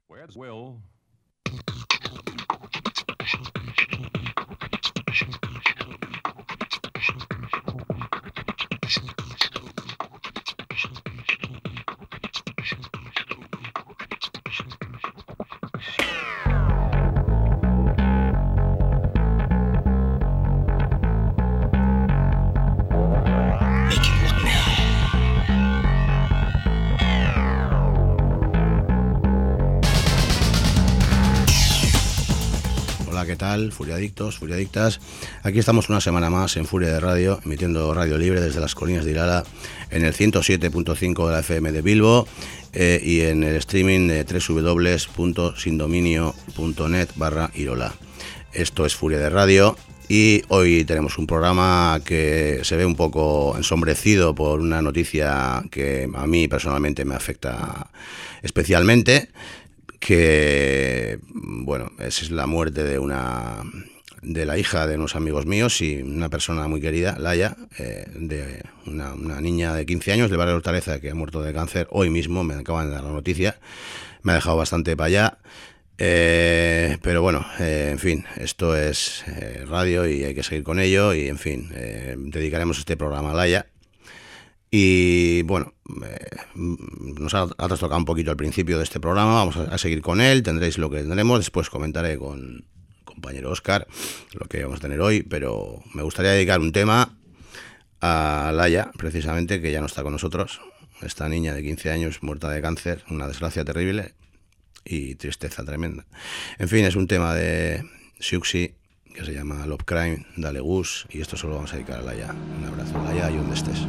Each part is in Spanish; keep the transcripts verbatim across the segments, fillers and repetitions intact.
Will. ¿Qué tal? Furiadictos, furiadictas. Aquí estamos una semana más en Furia de Radio, emitiendo radio libre desde las colinas de Irala, en el ciento siete punto cinco de la F M de Bilbo eh, y en el streaming de doble u doble u doble u punto sindominio punto net barra Irola. Esto es Furia de Radio y hoy tenemos un programa que se ve un poco ensombrecido por una noticia que a mí personalmente me afecta especialmente, que, bueno, es la muerte de una de la hija de unos amigos míos y una persona muy querida, Laia, eh, de una, una niña de quince años del barrio de Hortaleza que ha muerto de cáncer. Hoy mismo me acaban de dar la noticia, me ha dejado bastante para allá, eh, pero bueno, eh, en fin, esto es eh, radio y hay que seguir con ello y, en fin, eh, dedicaremos este programa a Laia. Y bueno, eh, nos ha, ha trastocado un poquito al principio de este programa, vamos a, a seguir con él, tendréis lo que tendremos, después comentaré con el compañero Óscar lo que vamos a tener hoy, pero me gustaría dedicar un tema a Laia, precisamente, que ya no está con nosotros, esta niña de quince años muerta de cáncer, una desgracia terrible y tristeza tremenda. En fin, es un tema de Siouxsie que se llama Love Crime, Dale Gus, y esto solo vamos a dedicar a Laia. Un abrazo, Laia, y donde estés.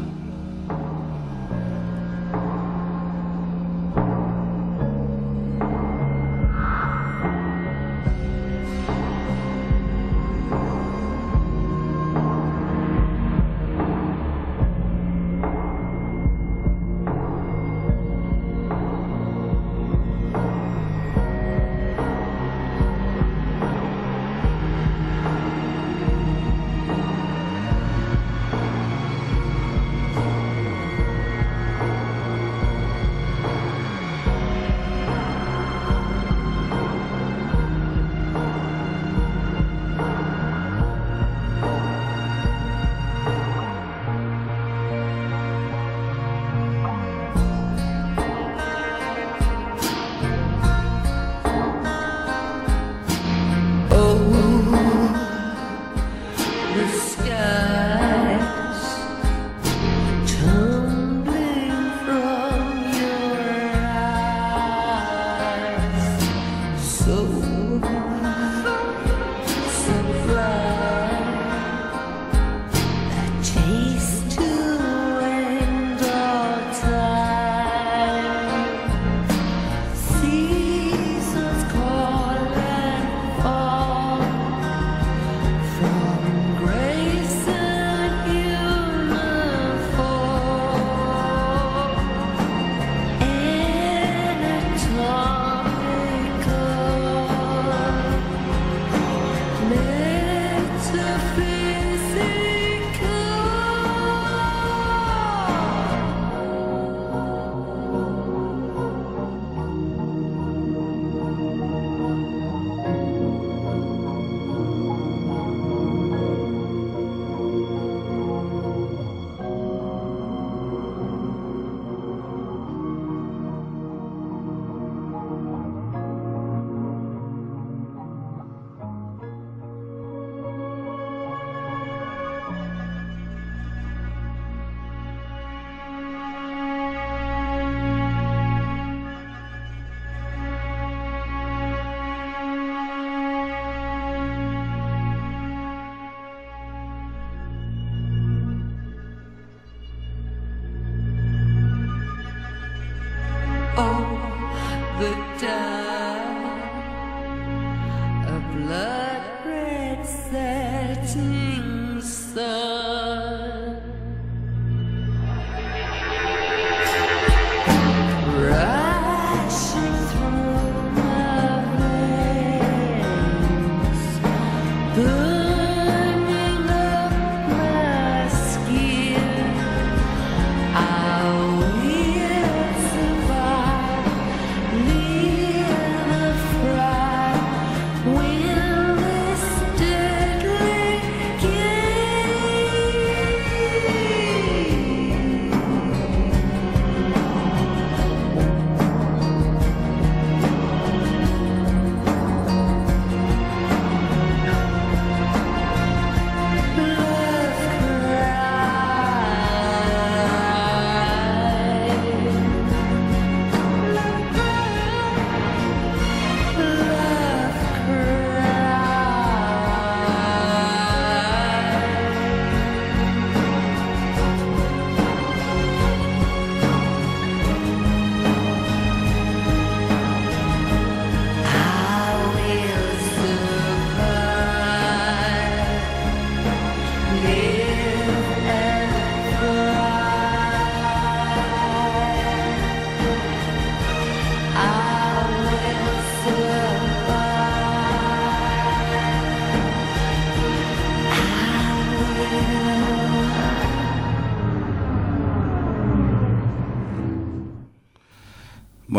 I will survive.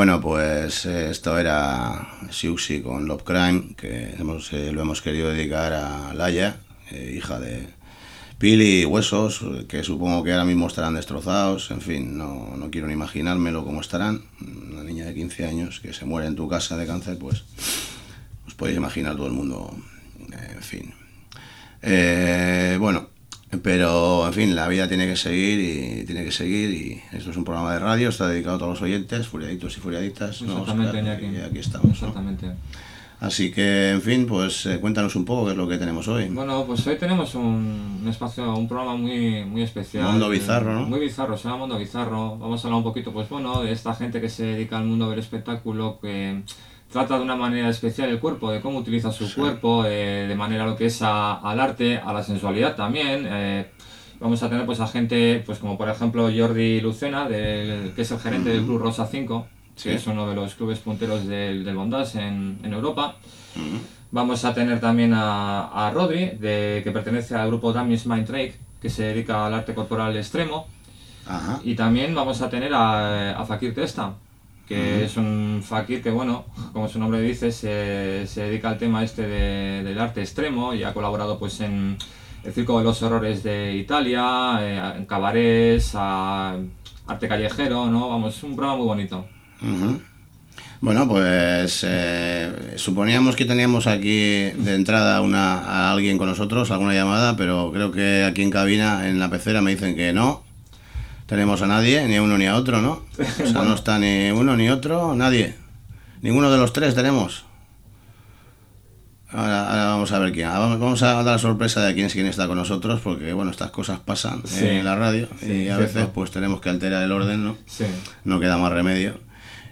Bueno, pues eh, esto era Siouxsie con Love Crime, que hemos, eh, lo hemos querido dedicar a Laia, eh, hija de Pili y Huesos, que supongo que ahora mismo estarán destrozados. En fin, no, no quiero ni imaginármelo cómo estarán. Una niña de quince años que se muere en tu casa de cáncer, pues os podéis imaginar todo el mundo, eh, en fin. Eh, bueno, pero en fin, la vida tiene que seguir y tiene que seguir y esto es un programa de radio, está dedicado a todos los oyentes, furiadictos y furiadictas. Exactamente, ¿no? Y aquí estamos, ¿no? Exactamente. Así que, en fin, pues eh, cuéntanos un poco qué es lo que tenemos hoy. Bueno, pues hoy tenemos un, un espacio, un programa muy, muy especial. Mundo bizarro, ¿no? Muy bizarro, se llama Mundo Bizarro. Vamos a hablar un poquito, pues bueno, de esta gente que se dedica al mundo del espectáculo, que trata de una manera especial el cuerpo, de cómo utiliza su sí. cuerpo, eh, de manera lo que es a, al arte, a la sensualidad también. Eh, vamos a tener pues a gente, pues como por ejemplo Jordi Lucena, del, que es el gerente uh-huh. del Club Rosa cinco. Sí. Que es uno de los clubes punteros del, del bondage en, en Europa. Uh-huh. Vamos a tener también a, a Rodri, de, que pertenece al grupo Damage Mind Drake, que se dedica al arte corporal extremo. Uh-huh. Y también vamos a tener a, a Fakir Testa, que uh-huh. es un fakir que, bueno, como su nombre dice, se, se dedica al tema este de, del arte extremo y ha colaborado pues en el Circo de los Horrores de Italia, eh, en cabarets, a arte callejero, ¿no? Vamos, un programa muy bonito. Uh-huh. Bueno, pues eh, suponíamos que teníamos aquí de entrada una, a alguien con nosotros, alguna llamada, pero creo que aquí en cabina, en la pecera, me dicen que no tenemos a nadie, ni a uno ni a otro, ¿no? O sea, no está ni uno ni otro, nadie. Ninguno de los tres tenemos. Ahora, ahora vamos a ver quién. Vamos a dar la sorpresa de quién es quién está con nosotros, porque bueno, estas cosas pasan sí. en la radio sí, y a veces cierto. pues tenemos que alterar el orden, ¿no? Sí. No queda más remedio.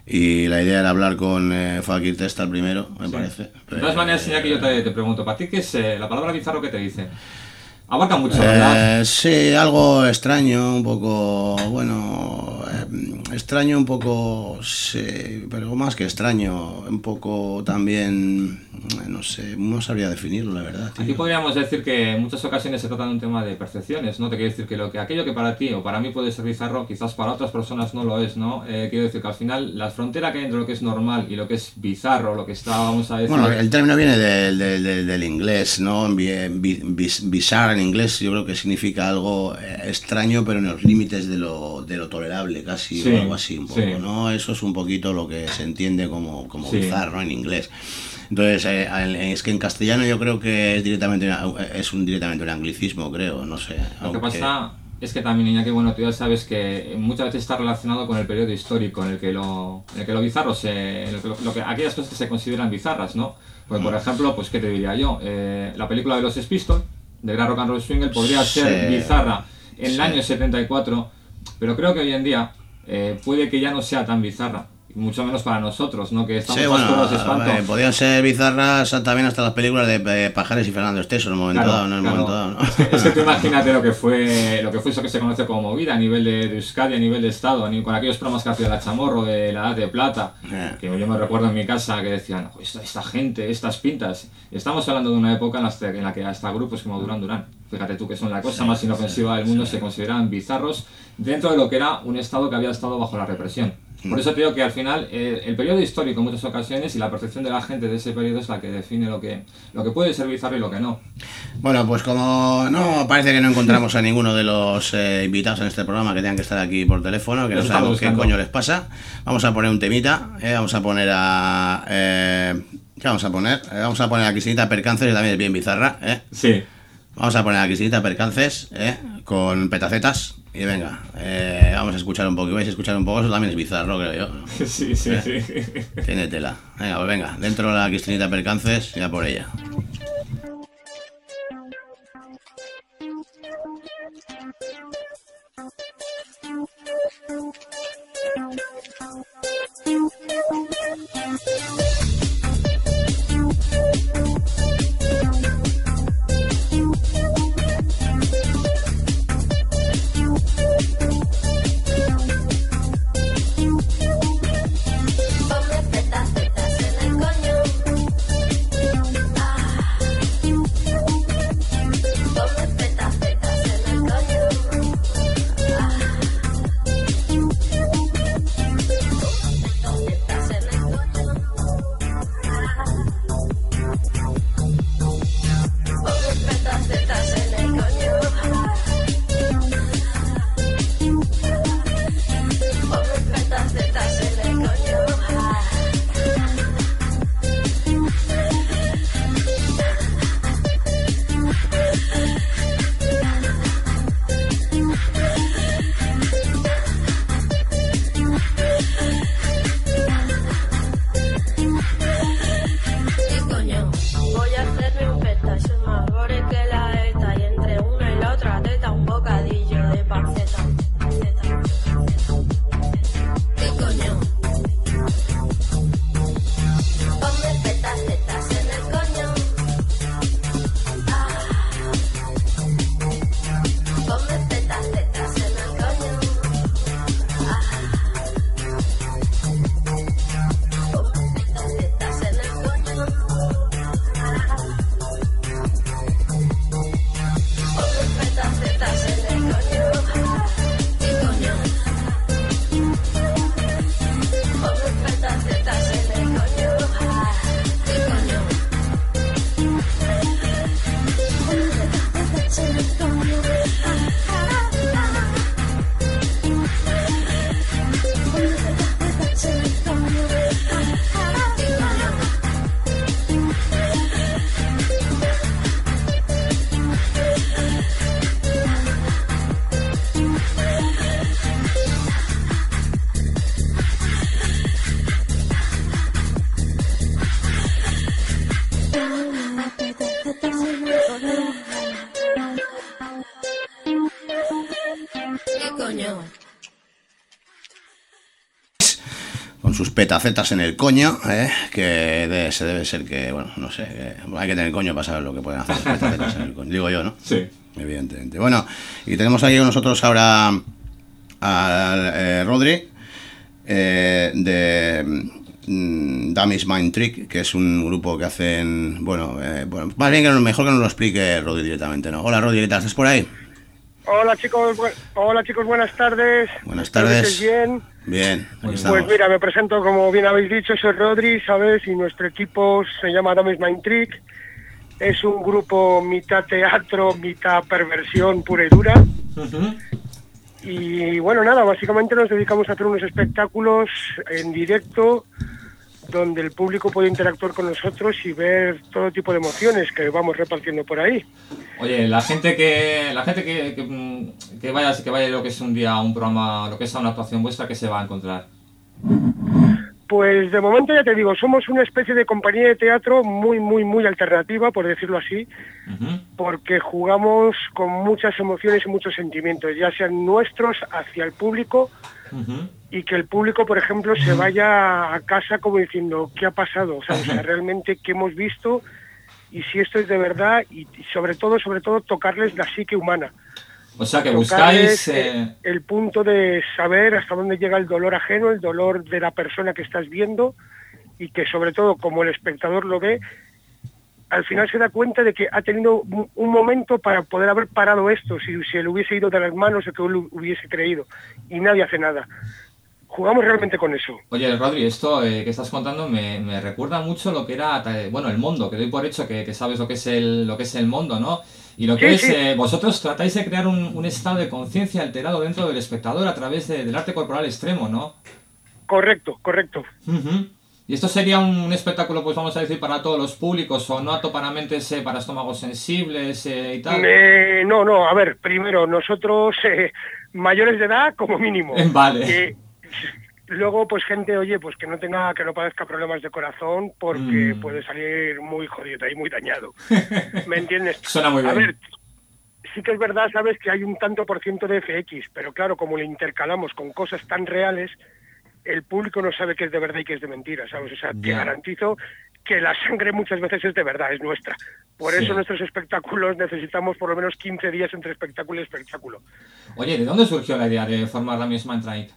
Y la idea era hablar con eh, Fakir Testa el primero, me sí. parece. De todas maneras, ya que yo te, te pregunto, ¿para ti qué es eh, la palabra bizarro que te dice? Abarca mucho, ¿verdad? Eh, sí, algo extraño, un poco, bueno, eh, extraño un poco, sí, pero más que extraño, un poco también, no sé, no sabría definirlo, la verdad. Tío. Aquí podríamos decir que en muchas ocasiones se trata de un tema de percepciones, ¿no? Te quiero decir que, lo que aquello que para ti o para mí puede ser bizarro, quizás para otras personas no lo es, ¿no? Eh, quiero decir que al final la frontera que hay entre lo que es normal y lo que es bizarro, lo que está, vamos a decir... Bueno, el término viene del, del, del, del inglés, ¿no? Bizarre en inglés yo creo que significa algo eh, extraño, pero en los límites de lo, de lo tolerable, casi, sí, o algo así, un poco, sí. ¿no? Eso es un poquito lo que se entiende como, como sí. bizarro, ¿no? En inglés. Entonces, eh, es que en castellano yo creo que es directamente es un directamente un anglicismo, creo, no sé. Lo aunque... que pasa es que también, Iñaki, bueno, tú ya sabes que muchas veces está relacionado con el periodo histórico en el que lo, en el que lo bizarro, se, en el que lo, lo que, aquellas cosas que se consideran bizarras, ¿no? Pues, por ejemplo, pues, ¿qué te diría yo? Eh, la película de los Sex Pistols, de Gran Rock and Roll Swindle, podría ser sí, bizarra en sí. el año setenta y cuatro, pero creo que hoy en día eh, puede que ya no sea tan bizarra, mucho menos para nosotros, ¿no? Que estamos sí, más bueno, todos de espanto. Eh, podían ser bizarras también hasta las películas de eh, Pajares y Fernando Esteso en el momento claro, dado, ¿no? En el claro. momento dado, ¿no? Es que, es que tú imagínate lo que fue lo que fue eso que se conoce como movida a nivel de, de Euskadi, a nivel de Estado, a nivel, con aquellos programas que hacía la Chamorro de la Edad de Plata, yeah. que yo me recuerdo en mi casa que decían, esta, esta gente, estas pintas. Y estamos hablando de una época en la, en la que hasta grupos como Duran Duran, fíjate tú que son la cosa sí, más inofensiva sí, del mundo, sí. se consideraban bizarros dentro de lo que era un Estado que había estado bajo la represión. Por eso te digo que al final eh, el periodo histórico en muchas ocasiones y la percepción de la gente de ese periodo es la que define lo que, lo que puede ser bizarro y lo que no. Bueno, pues como no parece que no encontramos a ninguno de los eh, invitados en este programa que tengan que estar aquí por teléfono, que no sabemos qué coño les pasa, vamos a poner un temita, eh, vamos a poner a... Eh, ¿qué vamos a poner? Eh, vamos a poner a Cristinita Percances, que también es bien bizarra, ¿eh? Sí. Vamos a poner a Cristinita Percances, ¿eh? Con petacetas. Y venga, eh, vamos a escuchar un poco. Y vais a escuchar un poco, eso también es bizarro, creo yo, ¿no? Sí, sí, ¿Eh? sí. Tiene tela. Venga, pues venga, dentro de la Cristinita Percances, ya por ella. Ponme petas, petas en el coño. Ah. sus petacetas en el coño, ¿eh? Que de, se debe ser que, bueno, no sé, que hay que tener coño para saber lo que pueden hacer los petacetas en el coño, digo yo, ¿no? Sí. Evidentemente. Bueno, y tenemos aquí con nosotros ahora a eh, Rodri, eh, de mm, Dummies Mind Trick, que es un grupo que hacen, bueno, eh, bueno, más bien que no, mejor que nos lo explique Rodri directamente, ¿no? Hola Rodri, ¿qué tal? ¿Estás por ahí? Hola chicos, bu hola chicos, buenas tardes. Buenas tardes. Bien. Bien, aquí estamos. Pues mira, me presento como bien habéis dicho, soy Rodri, ¿sabes? Y nuestro equipo se llama Dummies Mind Trick. Es un grupo mitad teatro, mitad perversión pura y dura. Uh-huh. Y bueno, nada, básicamente nos dedicamos a hacer unos espectáculos en directo donde el público puede interactuar con nosotros y ver todo tipo de emociones que vamos repartiendo por ahí. Oye, la gente que la gente que, que, que vaya que vaya lo que es un día a un programa, lo que es a una actuación vuestra, ¿qué se va a encontrar? Pues de momento ya te digo, somos una especie de compañía de teatro muy, muy, muy alternativa, por decirlo así, uh-huh. porque jugamos con muchas emociones y muchos sentimientos, ya sean nuestros hacia el público, uh-huh. y que el público, por ejemplo, se vaya a casa como diciendo, ¿qué ha pasado? O sea, o sea realmente, ¿qué hemos visto? Y si esto es de verdad, y, y sobre todo, sobre todo, tocarles la psique humana. O sea, que buscáis... Eh... El, el punto de saber hasta dónde llega el dolor ajeno, el dolor de la persona que estás viendo, y que sobre todo, como el espectador lo ve, al final se da cuenta de que ha tenido un, un momento para poder haber parado esto, si se le hubiese ido de las manos o que él hubiese creído, y nadie hace nada. Jugamos realmente con eso. Oye, Rodri, esto eh, que estás contando me, me recuerda mucho lo que era, bueno, el mundo, que doy por hecho que, que sabes lo que es el lo que es el mundo, ¿no? Y lo que sí, es, sí. Eh, vosotros tratáis de crear un, un estado de conciencia alterado dentro del espectador a través de, del arte corporal extremo, ¿no? Correcto, correcto. Uh-huh. Y esto sería un, un espectáculo, pues vamos a decir, para todos los públicos, o no apto para mentes, eh, para estómagos sensibles eh, y tal. Eh, no, no, a ver, primero, nosotros eh, mayores de edad como mínimo. Vale. Eh, Luego, pues gente, oye, pues que no tenga, que no padezca problemas de corazón porque mm. puede salir muy jodido y muy dañado. ¿Me entiendes? Suena muy bien. A ver, sí que es verdad, sabes, que hay un tanto por ciento de F X, pero claro, como le intercalamos con cosas tan reales, el público no sabe qué es de verdad y qué es de mentira, ¿sabes? O sea, yeah. te garantizo que la sangre muchas veces es de verdad, es nuestra. Por sí. eso nuestros espectáculos necesitamos por lo menos quince días entre espectáculo y espectáculo. Oye, ¿de dónde surgió la idea de formar la misma Mind?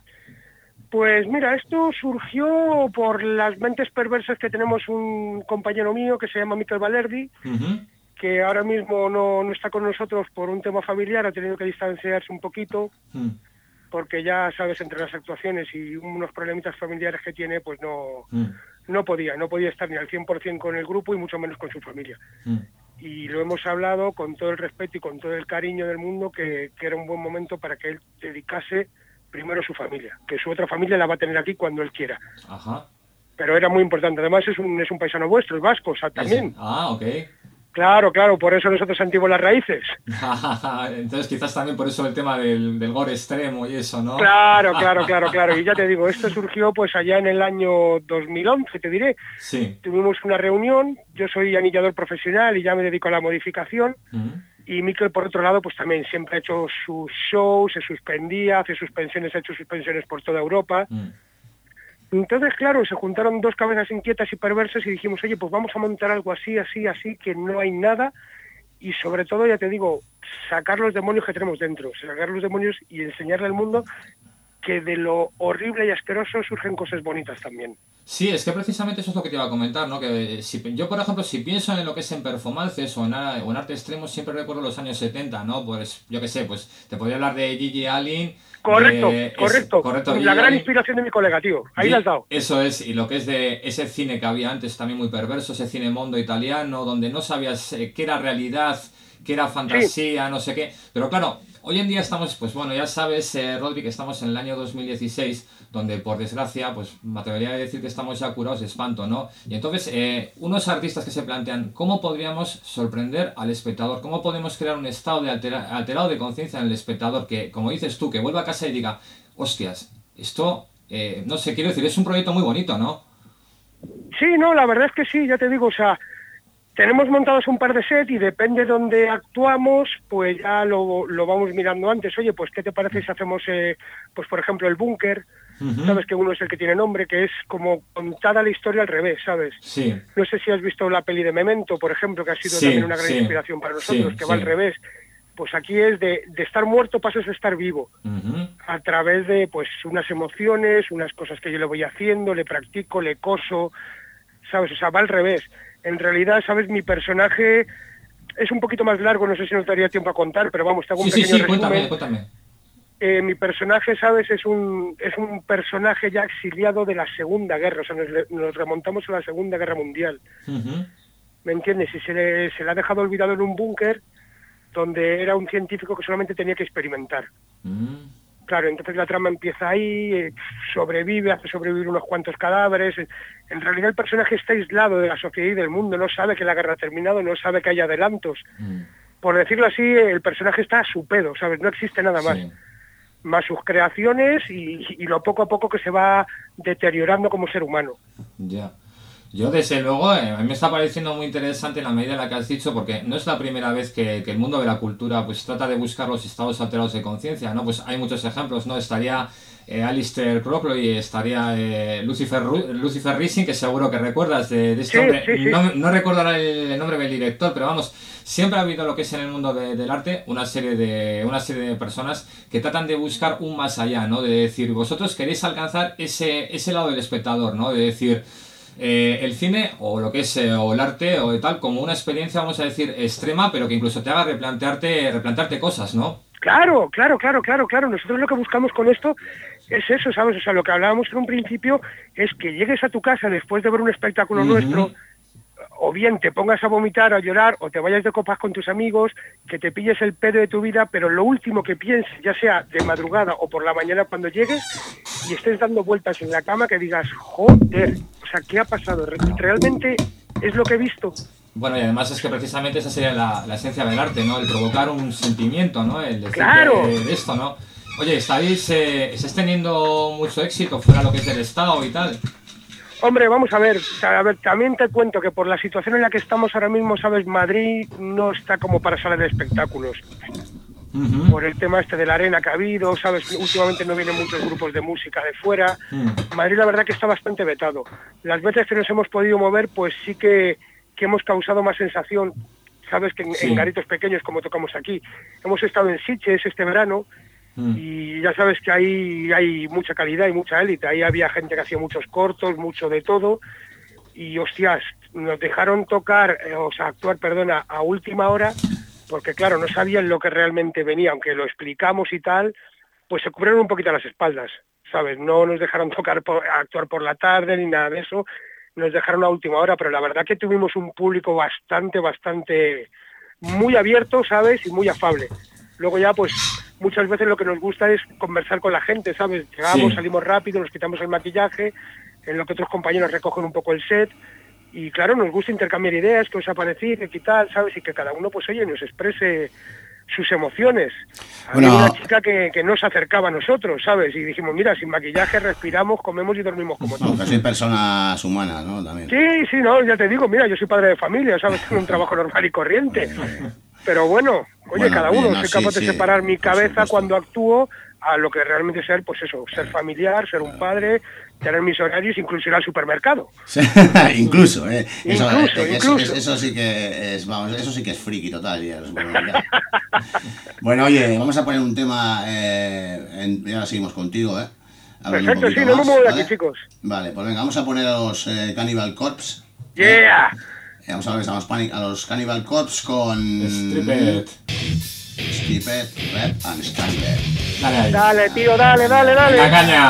Pues mira, esto surgió por las mentes perversas que tenemos un compañero mío que se llama Miquel Valerdi, uh-huh. que ahora mismo no, no está con nosotros por un tema familiar, ha tenido que distanciarse un poquito, uh-huh. porque ya sabes, entre las actuaciones y unos problemitas familiares que tiene, pues no, uh-huh. no podía, no podía estar ni al cien por ciento con el grupo y mucho menos con su familia. Uh-huh. Y lo hemos hablado con todo el respeto y con todo el cariño del mundo que, que era un buen momento para que él dedicase primero su familia, que su otra familia la va a tener aquí cuando él quiera. Ajá. Pero era muy importante. Además es un, es un paisano vuestro, es vasco, o sea, también. Es, ah, ok. Claro, claro, por eso nosotros sentimos las raíces. Entonces quizás también por eso el tema del, del gore extremo y eso, ¿no? Claro, claro, claro, claro. Y ya te digo, esto surgió pues allá en el año dos mil once, te diré. Sí. Tuvimos una reunión, yo soy anillador profesional y ya me dedico a la modificación. Uh-huh. Y Miquel, por otro lado, pues también siempre ha hecho sus shows, se suspendía, hace suspensiones, ha hecho suspensiones por toda Europa. Mm. Entonces, claro, se juntaron dos cabezas inquietas y perversas y dijimos, oye, pues vamos a montar algo así, así, así, que no hay nada. Y sobre todo, ya te digo, sacar los demonios que tenemos dentro, sacar los demonios y enseñarle al mundo que de lo horrible y asqueroso surgen cosas bonitas también. Sí, es que precisamente eso es lo que te iba a comentar, ¿no? Que si, yo, por ejemplo, si pienso en lo que es en performances o en, o en arte extremo, siempre recuerdo los años setenta, ¿no? Pues, yo qué sé, pues te podría hablar de Gigi Allen. Correcto, de, correcto. Es, correcto. La gran Allen. Inspiración de mi colega, tío. Ahí la has dado. Eso es, y lo que es de ese cine que había antes también muy perverso, ese cine mondo italiano, donde no sabías eh, qué era realidad, qué era fantasía, sí. no sé qué. Pero claro, hoy en día estamos, pues bueno, ya sabes, eh, Rodri, que estamos en el año dos mil dieciséis, donde por desgracia, pues me atrevería a decir que estamos ya curados de espanto, ¿no? Y entonces, eh, unos artistas que se plantean, ¿cómo podríamos sorprender al espectador? ¿Cómo podemos crear un estado de altera alterado de conciencia en el espectador que, como dices tú, que vuelva a casa y diga, hostias, esto, eh, no sé, quiero decir, es un proyecto muy bonito, ¿no? Sí, no, la verdad es que sí, ya te digo, o sea, Tenemos montados un par de sets y depende de dónde actuamos, pues ya lo, lo vamos mirando antes. Oye, pues ¿qué te parece si hacemos, eh, pues por ejemplo, el búnker? Uh-huh. Sabes que uno es el que tiene nombre, que es como contada la historia al revés, ¿sabes? Sí. No sé si has visto la peli de Memento, por ejemplo, que ha sido sí, también una gran sí, inspiración para nosotros, sí, que sí. va al revés. Pues aquí es de, de estar muerto pasas a estar vivo, uh-huh. a través de pues unas emociones, unas cosas que yo le voy haciendo, le practico, le coso, ¿sabes? O sea, va al revés. En realidad, ¿sabes? Mi personaje es un poquito más largo, no sé si nos daría tiempo a contar, pero vamos, te hago un sí, pequeño sí, sí, resumen. Cuéntame, cuéntame. Eh, mi personaje, ¿sabes? Es un es un personaje ya exiliado de la Segunda Guerra, o sea, nos, nos remontamos a la Segunda Guerra Mundial. Uh-huh. ¿Me entiendes? Y se le, se le ha dejado olvidado en un búnker donde era un científico que solamente tenía que experimentar. Uh-huh. Claro, entonces la trama empieza ahí, eh, sobrevive, hace sobrevivir unos cuantos cadáveres. En realidad el personaje está aislado de la sociedad y del mundo, no sabe que la guerra ha terminado, no sabe que hay adelantos. Mm. Por decirlo así, el personaje está a su pedo, ¿sabes? No existe nada más. Sí. Más sus creaciones y, y lo poco a poco que se va deteriorando como ser humano. Ya. Yeah. Yo, desde luego, eh, a mí me está pareciendo muy interesante en la medida en la que has dicho, porque no es la primera vez que, que el mundo de la cultura pues trata de buscar los estados alterados de conciencia, ¿no? Pues hay muchos ejemplos, ¿no? Estaría eh, Alistair Crowley, estaría eh, Lucifer, Lucifer Rising, que seguro que recuerdas de, de este sí, hombre. Sí, sí. No, no recordará el, el nombre del director, pero vamos, siempre ha habido lo que es en el mundo de, del arte una serie de una serie de personas que tratan de buscar un más allá, ¿no? De decir, vosotros queréis alcanzar ese, ese lado del espectador, ¿no? De decir... Eh, el cine o lo que es eh, o el arte o de tal como una experiencia, vamos a decir, extrema, pero que incluso te haga replantearte replantearte cosas, ¿no? Claro, claro, claro, claro, claro. Nosotros lo que buscamos con esto es eso, ¿sabes? O sea, lo que hablábamos en un principio es que llegues a tu casa después de ver un espectáculo uh-huh. nuestro, o bien te pongas a vomitar, a llorar, o te vayas de copas con tus amigos, que te pilles el pedo de tu vida, pero lo último que pienses, ya sea de madrugada o por la mañana cuando llegues, y estés dando vueltas en la cama, que digas, joder, o sea, ¿qué ha pasado? ¿Realmente es lo que he visto? Bueno, y además es que precisamente esa sería la, la esencia del arte, ¿no? El provocar un sentimiento, ¿no? El decir ¡claro! de, de esto, ¿no? Oye, ¿estáis, eh, ¿estáis teniendo mucho éxito fuera lo que es del Estado y tal? Hombre, vamos a ver, a ver, también te cuento que por la situación en la que estamos ahora mismo, ¿sabes? Madrid no está como para salas de espectáculos. Uh-huh. Por el tema este de la arena que ha habido, ¿sabes? Últimamente no vienen muchos grupos de música de fuera. Uh-huh. Madrid la verdad que está bastante vetado. Las veces que nos hemos podido mover, pues sí que, que hemos causado más sensación, ¿sabes? Que en, sí. en garitos pequeños como tocamos aquí. Hemos estado en Sitges este verano. Mm. Y ya sabes que ahí hay mucha calidad y mucha élite. Ahí había gente que hacía muchos cortos, mucho de todo. Y hostias, nos dejaron tocar, eh, o sea, actuar, perdona, a última hora, porque claro, no sabían lo que realmente venía, aunque lo explicamos y tal, pues se cubrieron un poquito las espaldas, ¿sabes? No nos dejaron tocar por, actuar por la tarde ni nada de eso, nos dejaron a última hora, pero la verdad que tuvimos un público bastante, bastante, muy abierto, ¿sabes? Y muy afable. Luego ya, pues, muchas veces lo que nos gusta es conversar con la gente, ¿sabes? Llegamos, sí. salimos rápido, nos quitamos el maquillaje, en lo que otros compañeros recogen un poco el set, y claro, nos gusta intercambiar ideas, que os ha parecido, qué tal, ¿sabes? Y que cada uno, pues oye, nos exprese sus emociones. Había bueno, una chica que, que no se acercaba a nosotros, ¿sabes? Y dijimos, mira, sin maquillaje respiramos, comemos y dormimos como todos. No, que soy personas humanas, ¿no? También. Sí, sí, no, ya te digo, mira, yo soy padre de familia, ¿sabes? Tengo un trabajo normal y corriente. Pero bueno, oye, bueno, cada uno, bien, no, soy capaz sí, de separar sí, mi cabeza cuando actúo a lo que realmente ser, pues eso, ser familiar, ser un padre, tener mis horarios, incluso ir al supermercado. Sí, incluso, ¿eh? Eso, incluso, eh, incluso. Eso, eso sí que es, vamos, eso sí que es friki total. Ya, bueno, oye, vamos a poner un tema, eh, en, ya seguimos contigo, ¿eh? Hablando perfecto, sí, no me muevo de aquí, chicos. Vale, pues venga, vamos a poner a los eh, Cannibal Corpse. ¡Yeah! ¿eh? Vamos a ver, estamos a los Cannibal Corpse con... Stripped. Stripped, Rap and Strangler. Dale, dale, tío, dale, dale, dale. La caña.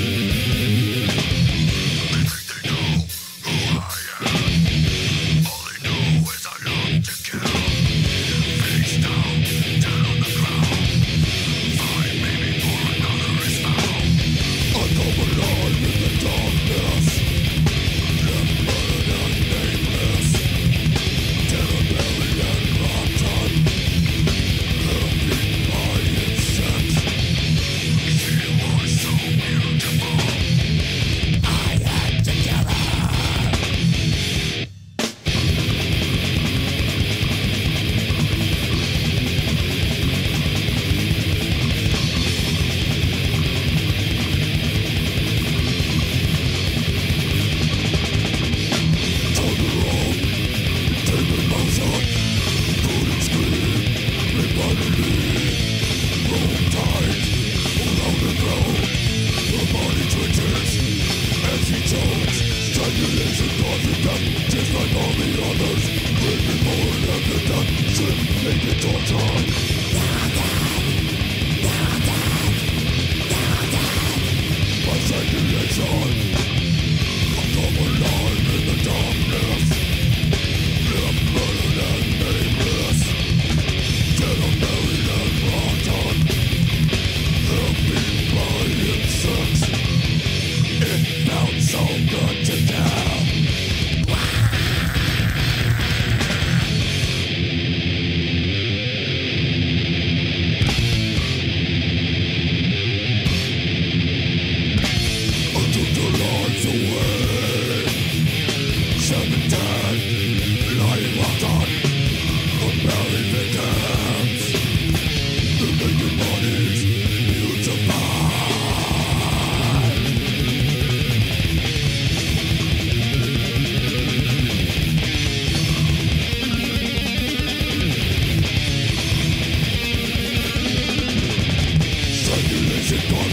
All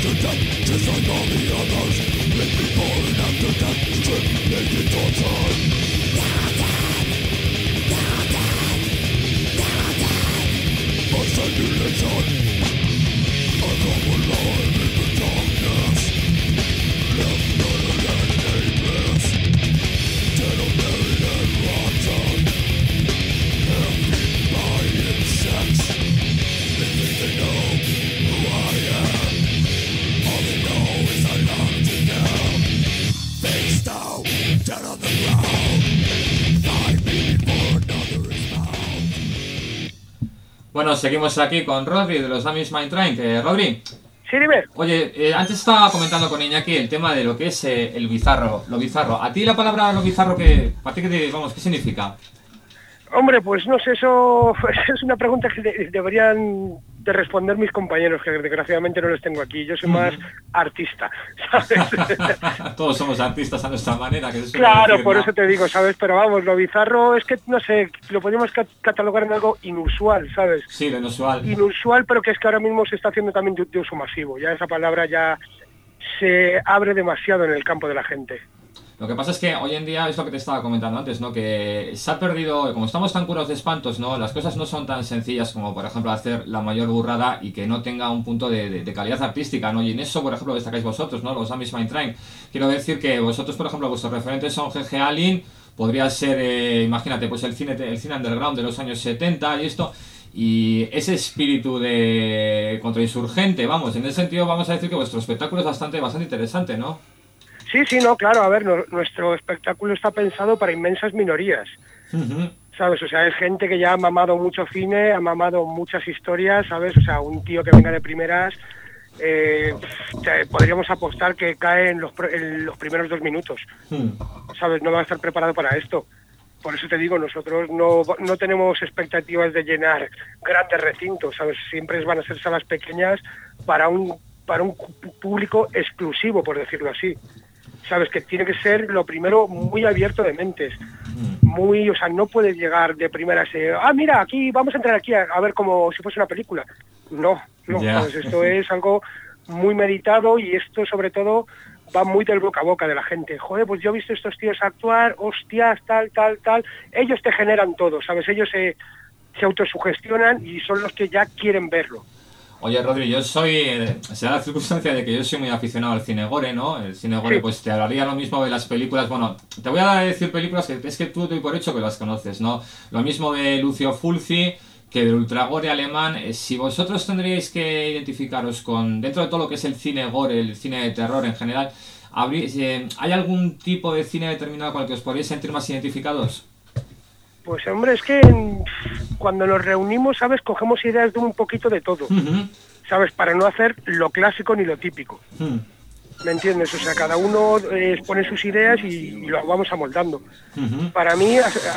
Bueno, seguimos aquí con Rodri de los Dummies Mind Train. Que, Rodri, sí, dime. Oye, eh, antes estaba comentando con Iñaki el tema de lo que es eh, el bizarro, lo bizarro. ¿A ti la palabra lo bizarro qué, para ti qué te, vamos, qué significa? Hombre, pues no sé, eso es una pregunta que de, deberían de responder mis compañeros, que desgraciadamente no los tengo aquí. Yo soy más artista, ¿sabes? Todos somos artistas a nuestra manera. Que claro, decir, por ¿no? eso te digo, ¿sabes? Pero vamos, lo bizarro es que, no sé, lo podríamos catalogar en algo inusual, ¿sabes? Sí, lo inusual. Inusual, pero que es que ahora mismo se está haciendo también de, de uso masivo. Ya esa palabra ya se abre demasiado en el campo de la gente. Lo que pasa es que hoy en día es lo que te estaba comentando antes, ¿no? Que se ha perdido, como estamos tan curados de espantos, ¿no? Las cosas no son tan sencillas como, por ejemplo, hacer la mayor burrada y que no tenga un punto de, de, de calidad artística, ¿no? Y en eso, por ejemplo, destacáis vosotros, ¿no? Los Dummies Mind Train. Quiero decir que vosotros, por ejemplo, vuestros referentes son G G Allin, podría ser, eh, imagínate, pues el cine, el cine underground de los años setenta y esto. Y ese espíritu de contrainsurgente, vamos, en ese sentido vamos a decir que vuestro espectáculo es bastante, bastante interesante, ¿no? Sí, sí, no, claro, a ver, no, nuestro espectáculo está pensado para inmensas minorías, uh-huh. ¿sabes? O sea, es gente que ya ha mamado mucho cine, ha mamado muchas historias, ¿sabes? O sea, un tío que venga de primeras, eh, o sea, podríamos apostar que cae en los, en los primeros dos minutos, uh-huh. ¿sabes? No va a estar preparado para esto. Por eso te digo, nosotros no, no tenemos expectativas de llenar grandes recintos, ¿sabes? Siempre van a ser salas pequeñas para un, para un público exclusivo, por decirlo así. Sabes que tiene que ser, lo primero, muy abierto de mentes, muy, o sea, no puedes llegar de primeras, eh, ah, mira, aquí, vamos a entrar aquí a, a ver como si fuese una película. No, no, yeah. ¿sabes? Esto es algo muy meditado y esto, sobre todo, va muy del boca a boca de la gente. Joder, pues yo he visto estos tíos actuar, hostias, tal, tal, tal. Ellos te generan todo, ¿sabes? Ellos se, se autosugestionan y son los que ya quieren verlo. Oye, Rodri, yo soy, eh, se da la circunstancia de que yo soy muy aficionado al cine gore, ¿no? El cine gore, sí. Pues te hablaría lo mismo de las películas, bueno, te voy a decir películas que es que tú doy por hecho que las conoces, ¿no? Lo mismo de Lucio Fulci, que del ultragore alemán. Eh, si vosotros tendríais que identificaros con, dentro de todo lo que es el cine gore, el cine de terror en general, eh, ¿hay algún tipo de cine determinado con el que os podríais sentir más identificados? Pues hombre, es que cuando nos reunimos, ¿sabes? Cogemos ideas de un poquito de todo, uh-huh. ¿sabes? Para no hacer lo clásico ni lo típico. Uh-huh. ¿Me entiendes? O sea, cada uno eh, pone sus ideas y, y lo vamos amoldando. Uh-huh. Para mí,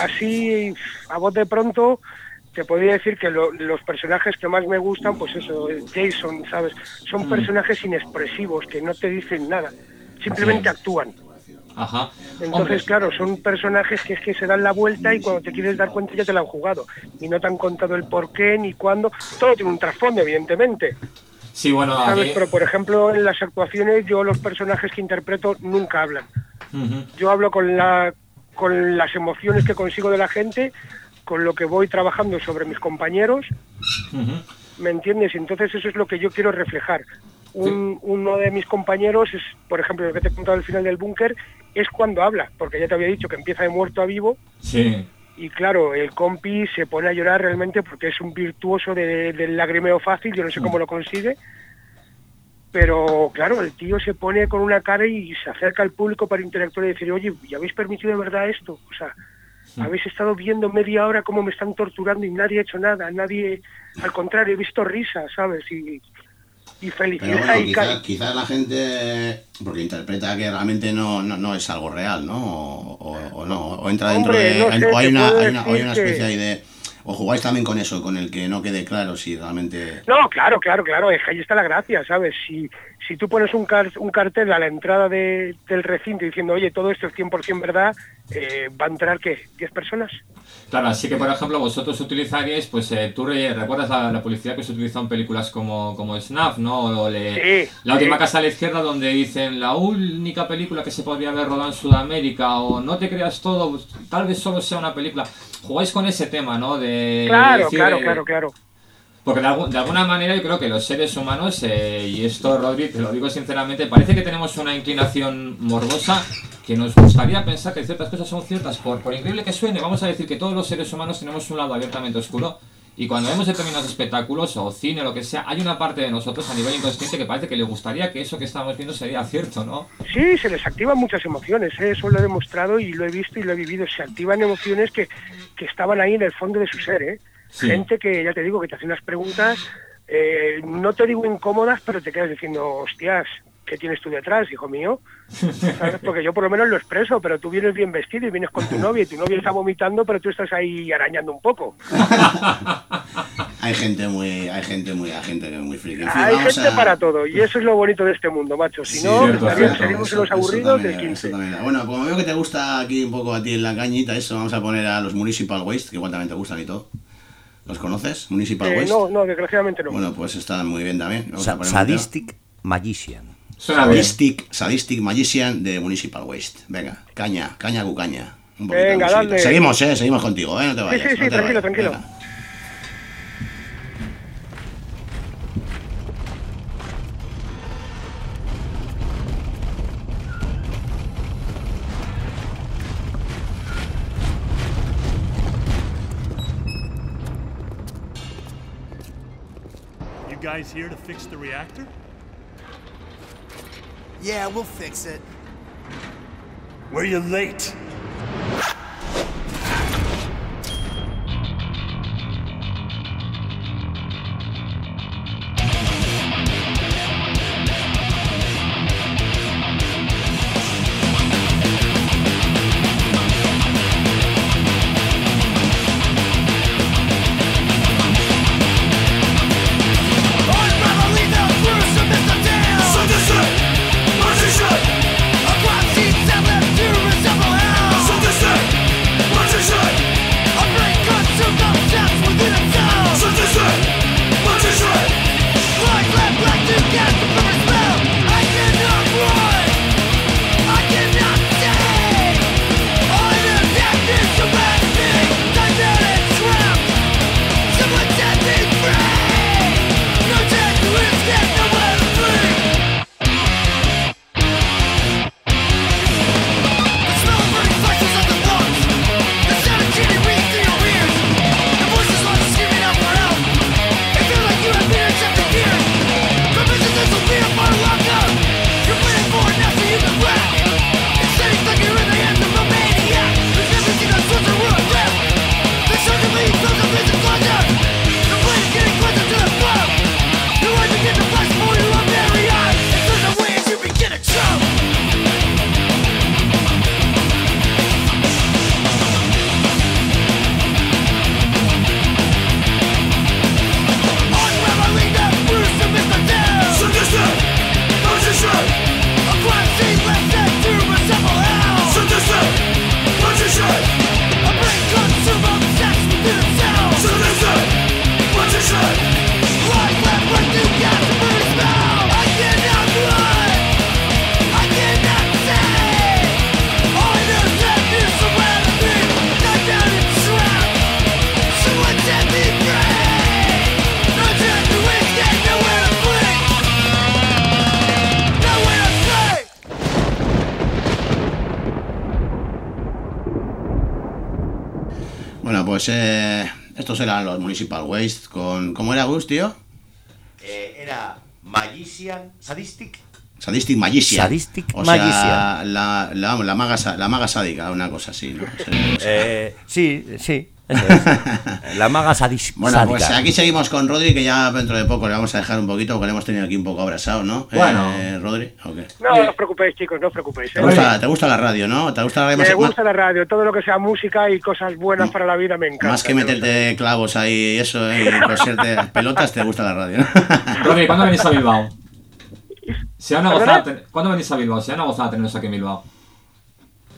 así, a voz de pronto, te podría decir que lo, los personajes que más me gustan, pues eso, Jason, ¿sabes? Son uh-huh. personajes inexpresivos, que no te dicen nada, simplemente sí. actúan. Ajá. Entonces, Hombre. claro, son personajes que es que se dan la vuelta y cuando te quieres dar cuenta ya te la han jugado. Y no te han contado el por qué ni cuándo. Todo tiene un trasfondo, evidentemente. Sí, bueno, ¿sabes? aquí... Pero, por ejemplo, en las actuaciones yo los personajes que interpreto nunca hablan. Uh-huh. Yo hablo con, la, con las emociones que consigo de la gente, con lo que voy trabajando sobre mis compañeros. Uh-huh. ¿Me entiendes? Entonces eso es lo que yo quiero reflejar. Un, uno de mis compañeros es, por ejemplo, lo que te he contado al final del búnker, es cuando habla, porque ya te había dicho que empieza de muerto a vivo. Sí. Y claro, el compi se pone a llorar realmente porque es un virtuoso de, del lagrimeo fácil, yo no sé cómo lo consigue, pero claro, el tío se pone con una cara y se acerca al público para interactuar y decir, oye, ¿y habéis permitido de verdad esto? O sea, sí. habéis estado viendo media hora cómo me están torturando y nadie ha hecho nada, nadie, al contrario, he visto risas, ¿sabes? Y... y felicidad. Pero bueno, y quizás quizá la gente, porque interpreta que realmente no, no, no es algo real, ¿no? O, o, o no, o entra dentro Hombre, de... No sé, o hay una, hay una, hay una especie que... ahí de... O jugáis también con eso, con el que no quede claro si realmente... No, claro, claro, claro, es que ahí está la gracia, ¿sabes? Si, si tú pones un, car un cartel a la entrada de, del recinto diciendo, oye, todo esto es cien por ciento verdad, eh, ¿va a entrar qué? ¿diez personas? Claro, así que por ejemplo vosotros utilizaríais, pues eh, tú recuerdas la, la publicidad que se utiliza en películas como, como Snap, ¿no? O le, sí, la última sí. casa a la izquierda donde dicen la única película que se podría haber rodado en Sudamérica, o no te creas todo, pues, tal vez solo sea una película. Jugáis con ese tema, ¿no? De, Claro, de decir, claro, eh, claro, claro. Porque de, algu- de alguna manera yo creo que los seres humanos, eh, y esto Rodri, te lo digo sinceramente, parece que tenemos una inclinación morbosa que nos gustaría pensar que ciertas cosas son ciertas, por, por increíble que suene. Vamos a decir que todos los seres humanos tenemos un lado abiertamente oscuro, y cuando vemos determinados espectáculos o cine o lo que sea, hay una parte de nosotros a nivel inconsciente que parece que le gustaría que eso que estamos viendo sería cierto, ¿no? Sí, se les activan muchas emociones, ¿eh? Eso lo he demostrado y lo he visto y lo he vivido. Se activan emociones que, que estaban ahí en el fondo de su ser, ¿eh? Sí. Gente que, ya te digo, que te hace unas preguntas, eh, no te digo incómodas, pero te quedas diciendo, hostias, ¿qué tienes tú detrás, hijo mío? ¿Sabes? Porque yo por lo menos lo expreso, pero tú vienes bien vestido y vienes con tu novia y tu novia está vomitando, pero tú estás ahí arañando un poco. Hay gente muy, hay gente muy, hay gente muy friki. En fin, Hay vamos gente a... para todo y eso es lo bonito de este mundo, macho. Si Sí, no, cierto, estaríamos- cierto. seríamos Eso- unos eso aburridos también, del eso quince. también. Bueno, como veo que te gusta aquí un poco a ti en la cañita, eso, vamos a poner a los Municipal Waste, que igual también te gustan y todo. ¿Los conoces? Municipal Eh, Waste. no, no, desgraciadamente no. Bueno, pues están muy bien también. Vamos Sa- a poner un tema. Sadistic Magician. Suena bien. Sadistic, Sadistic Magician de Municipal Waste. Venga, caña, caña cucaña. Un poquito de Venga, musiquita. dale. Seguimos, eh, seguimos contigo, eh, no te vayas. sí, sí, no te tranquilo, vayas. tranquilo. Venga. You guys here to fix the reactor? Yeah, we'll fix it. Were you late? Bueno, pues eh, estos eran los Municipal Waste con... ¿Cómo era, Gus, tío? Eh, era Magician, Sadistic. Sadistic Magician. Sadistic o sea, Magician. La, la, la, maga, sa- la maga sádica, una cosa así, ¿no? O sea, Eh, sí, sí, eso es. La maga sadis- bueno, sádica. pues aquí seguimos con Rodri, que ya dentro de poco le vamos a dejar un poquito, porque le hemos tenido aquí un poco abrazado, ¿no? Bueno. Eh, Rodri, ¿o qué? No, no os preocupéis, chicos, no os preocupéis. ¿Te ¿eh? gusta, ¿Te gusta la radio, no? ¿Te gusta la radio? Me más- gusta la radio, todo lo que sea música y cosas buenas para la vida me encanta. Más que meterte clavos ahí y eso, ¿eh? Y coserte las pelotas, te gusta la radio, ¿no? Rodri, ¿cuándo venís a Bilbao? Se van a ¿Perdona? gozar, ten- ¿Cuándo venís a Bilbao? Se van a gozar a teneros aquí en Bilbao.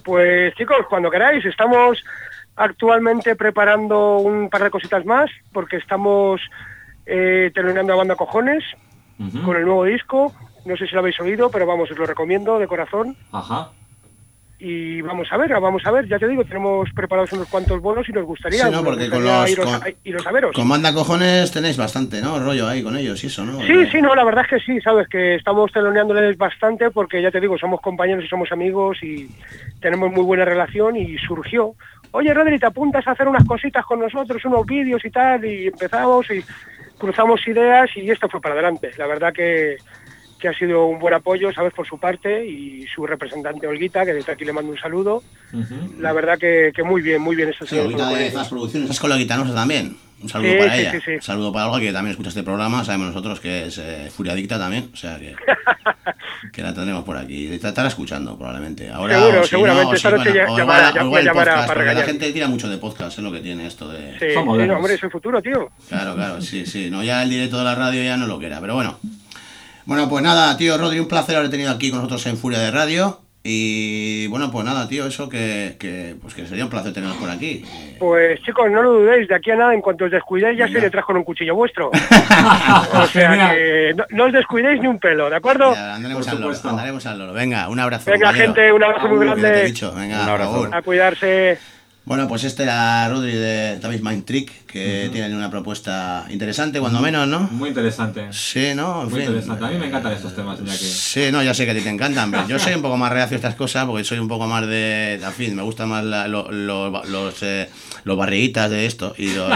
Pues chicos, cuando queráis, estamos actualmente preparando un par de cositas más, porque estamos eh, terminando la banda Cojones, uh-huh. con el nuevo disco. No sé si lo habéis oído, pero vamos, os lo recomiendo de corazón. Ajá. Y vamos a ver, vamos a ver, ya te digo, tenemos preparados unos cuantos bolos y nos gustaría, sí, ¿no? Porque nos gustaría con los, iros, con, a, iros a veros. Con banda Cojones tenéis bastante, ¿no? Rollo ahí con ellos y eso, ¿no? Sí, ¿no? sí, no, la verdad es que sí, sabes, que estamos teloneándoles bastante porque ya te digo, somos compañeros y somos amigos y tenemos muy buena relación y surgió. Oye, Rodri, ¿te apuntas a hacer unas cositas con nosotros, unos vídeos y tal? Y empezamos y cruzamos ideas y esto fue para adelante. La verdad que... que ha sido un buen apoyo, ¿sabes?, por su parte, y su representante Olguita, que desde aquí le mando un saludo. Uh-huh. La verdad que, que muy bien, muy bien. Eso sí, Olguita de Zas Producciones, ¿estás con la guitarrosa también? Un saludo sí, para sí, ella. Sí, sí. Un saludo para Olga, que también escucha este programa. Sabemos nosotros que es eh, Furia Adicta también, o sea que, que la tendremos por aquí. Estará escuchando probablemente. Ahora, Seguro, si seguramente. No, esta sí, noche bueno, ya, llamará, igual, igual igual podcast, para regañar. La gente tira mucho de podcast, es lo que tiene esto de... Sí, sí, no, hombre, es el futuro, tío. Claro, claro, sí, sí. No, ya el directo de la radio ya no lo que era, pero bueno. Bueno, pues nada, tío, Rodri, un placer haber tenido aquí con nosotros en Furia de Radio. Y bueno, pues nada, tío, eso que, que pues que sería un placer teneros por aquí. Pues chicos, no lo dudéis, de aquí a nada, en cuanto os descuidéis, ya se le trajo con un cuchillo vuestro. O sea que no, no os descuidéis ni un pelo, ¿de acuerdo? Ya, andaremos, al loro, andaremos al loro. Venga, un abrazo. Venga, compañero. Gente, un abrazo muy grande. Dicho. Venga, un abrazo. A cuidarse. Bueno, pues este era Rodri de Tavis Mind Trick, que uh-huh. tiene una propuesta interesante, cuando menos, ¿no? Muy interesante. Sí, ¿no? En Muy fin. interesante. A mí me encantan estos temas, ya que... Sí, no, ya sé que a ti te encantan, pero yo soy un poco más reacio a estas cosas, porque soy un poco más de... En fin, me gustan más la, lo, lo, los, eh, los barriguitas de esto y los...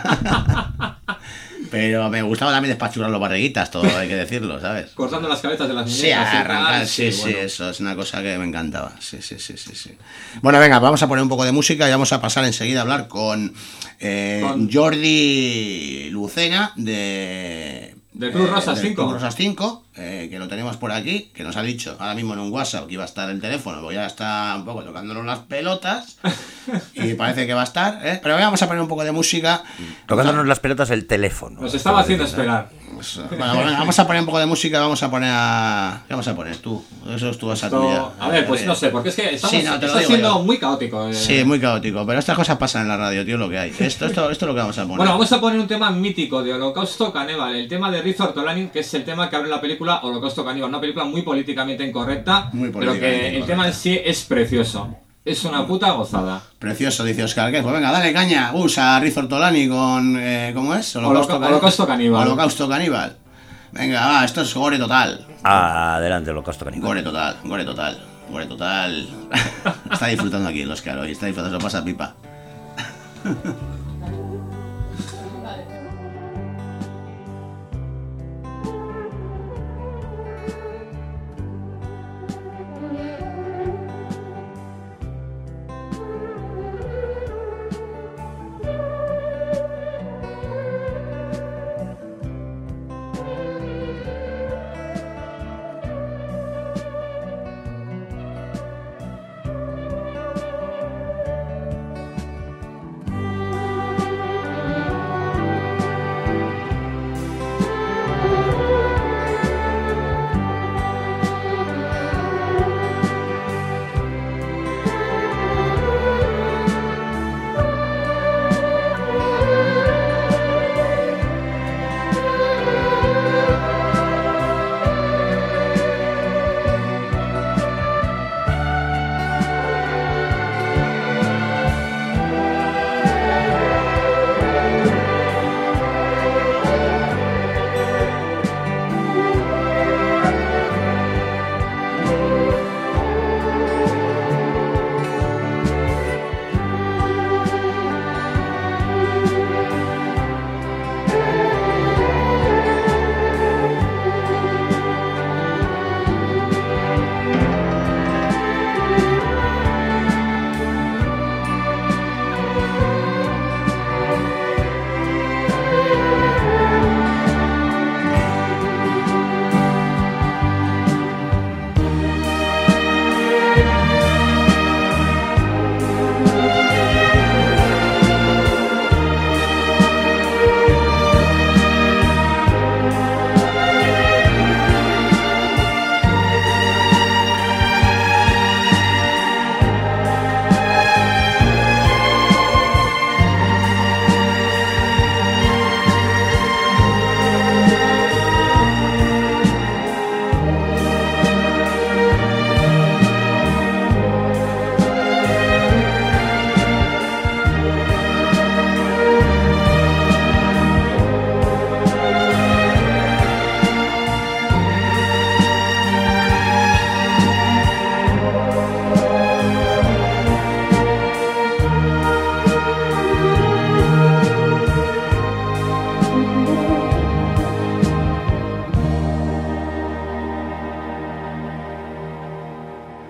Pero me gustaba también despachurrar los barriguitas, todo hay que decirlo, ¿sabes? Cortando las cabezas de las muñecas. Sí, arrancar, sí, sí, bueno. sí, eso es una cosa que me encantaba. Sí, sí, sí, sí, sí. Bueno, venga, vamos a poner un poco de música y vamos a pasar enseguida a hablar con, eh, con... Jordi Lucena de... De Cruz Rosas eh, cinco. Cruz Rosas cinco, eh, que lo tenemos por aquí, que nos ha dicho ahora mismo en un WhatsApp que iba a estar el teléfono, porque ya está un poco tocándonos las pelotas y parece que va a estar, ¿eh? Pero vamos a poner un poco de música. Tocándonos las pelotas el teléfono. Nos estaba haciendo esperar. Pues, bueno, bueno, vamos a poner un poco de música, vamos a poner a... ¿Qué vamos a poner tú? Eso tú vas a tuya. A ver, pues no sé, porque es que estamos, sí, no, te lo está digo siendo yo. muy caótico. Eh. Sí, muy caótico, pero estas cosas pasan en la radio, tío, lo que hay. Esto, esto, esto es lo que vamos a poner. Bueno, vamos a poner un tema mítico de Holocausto Caníbal, el tema de Riz Ortolani, que es el tema que abre la película Holocausto Caníbal, una película muy políticamente incorrecta, muy pero que el tema en sí es precioso. Es una puta gozada. Precioso, dice Oscar. ¿Qué? Pues venga, dale caña. Usa a Riz Ortolani con... Eh, ¿Cómo es? Holocausto, Holoca- Holocausto Caníbal. Holocausto Caníbal. Venga, va, esto es gore total. Ah, adelante, Holocausto Caníbal. Gore total, gore total, gore total. Está disfrutando aquí el Oscar hoy, está disfrutando, se lo pasa pipa.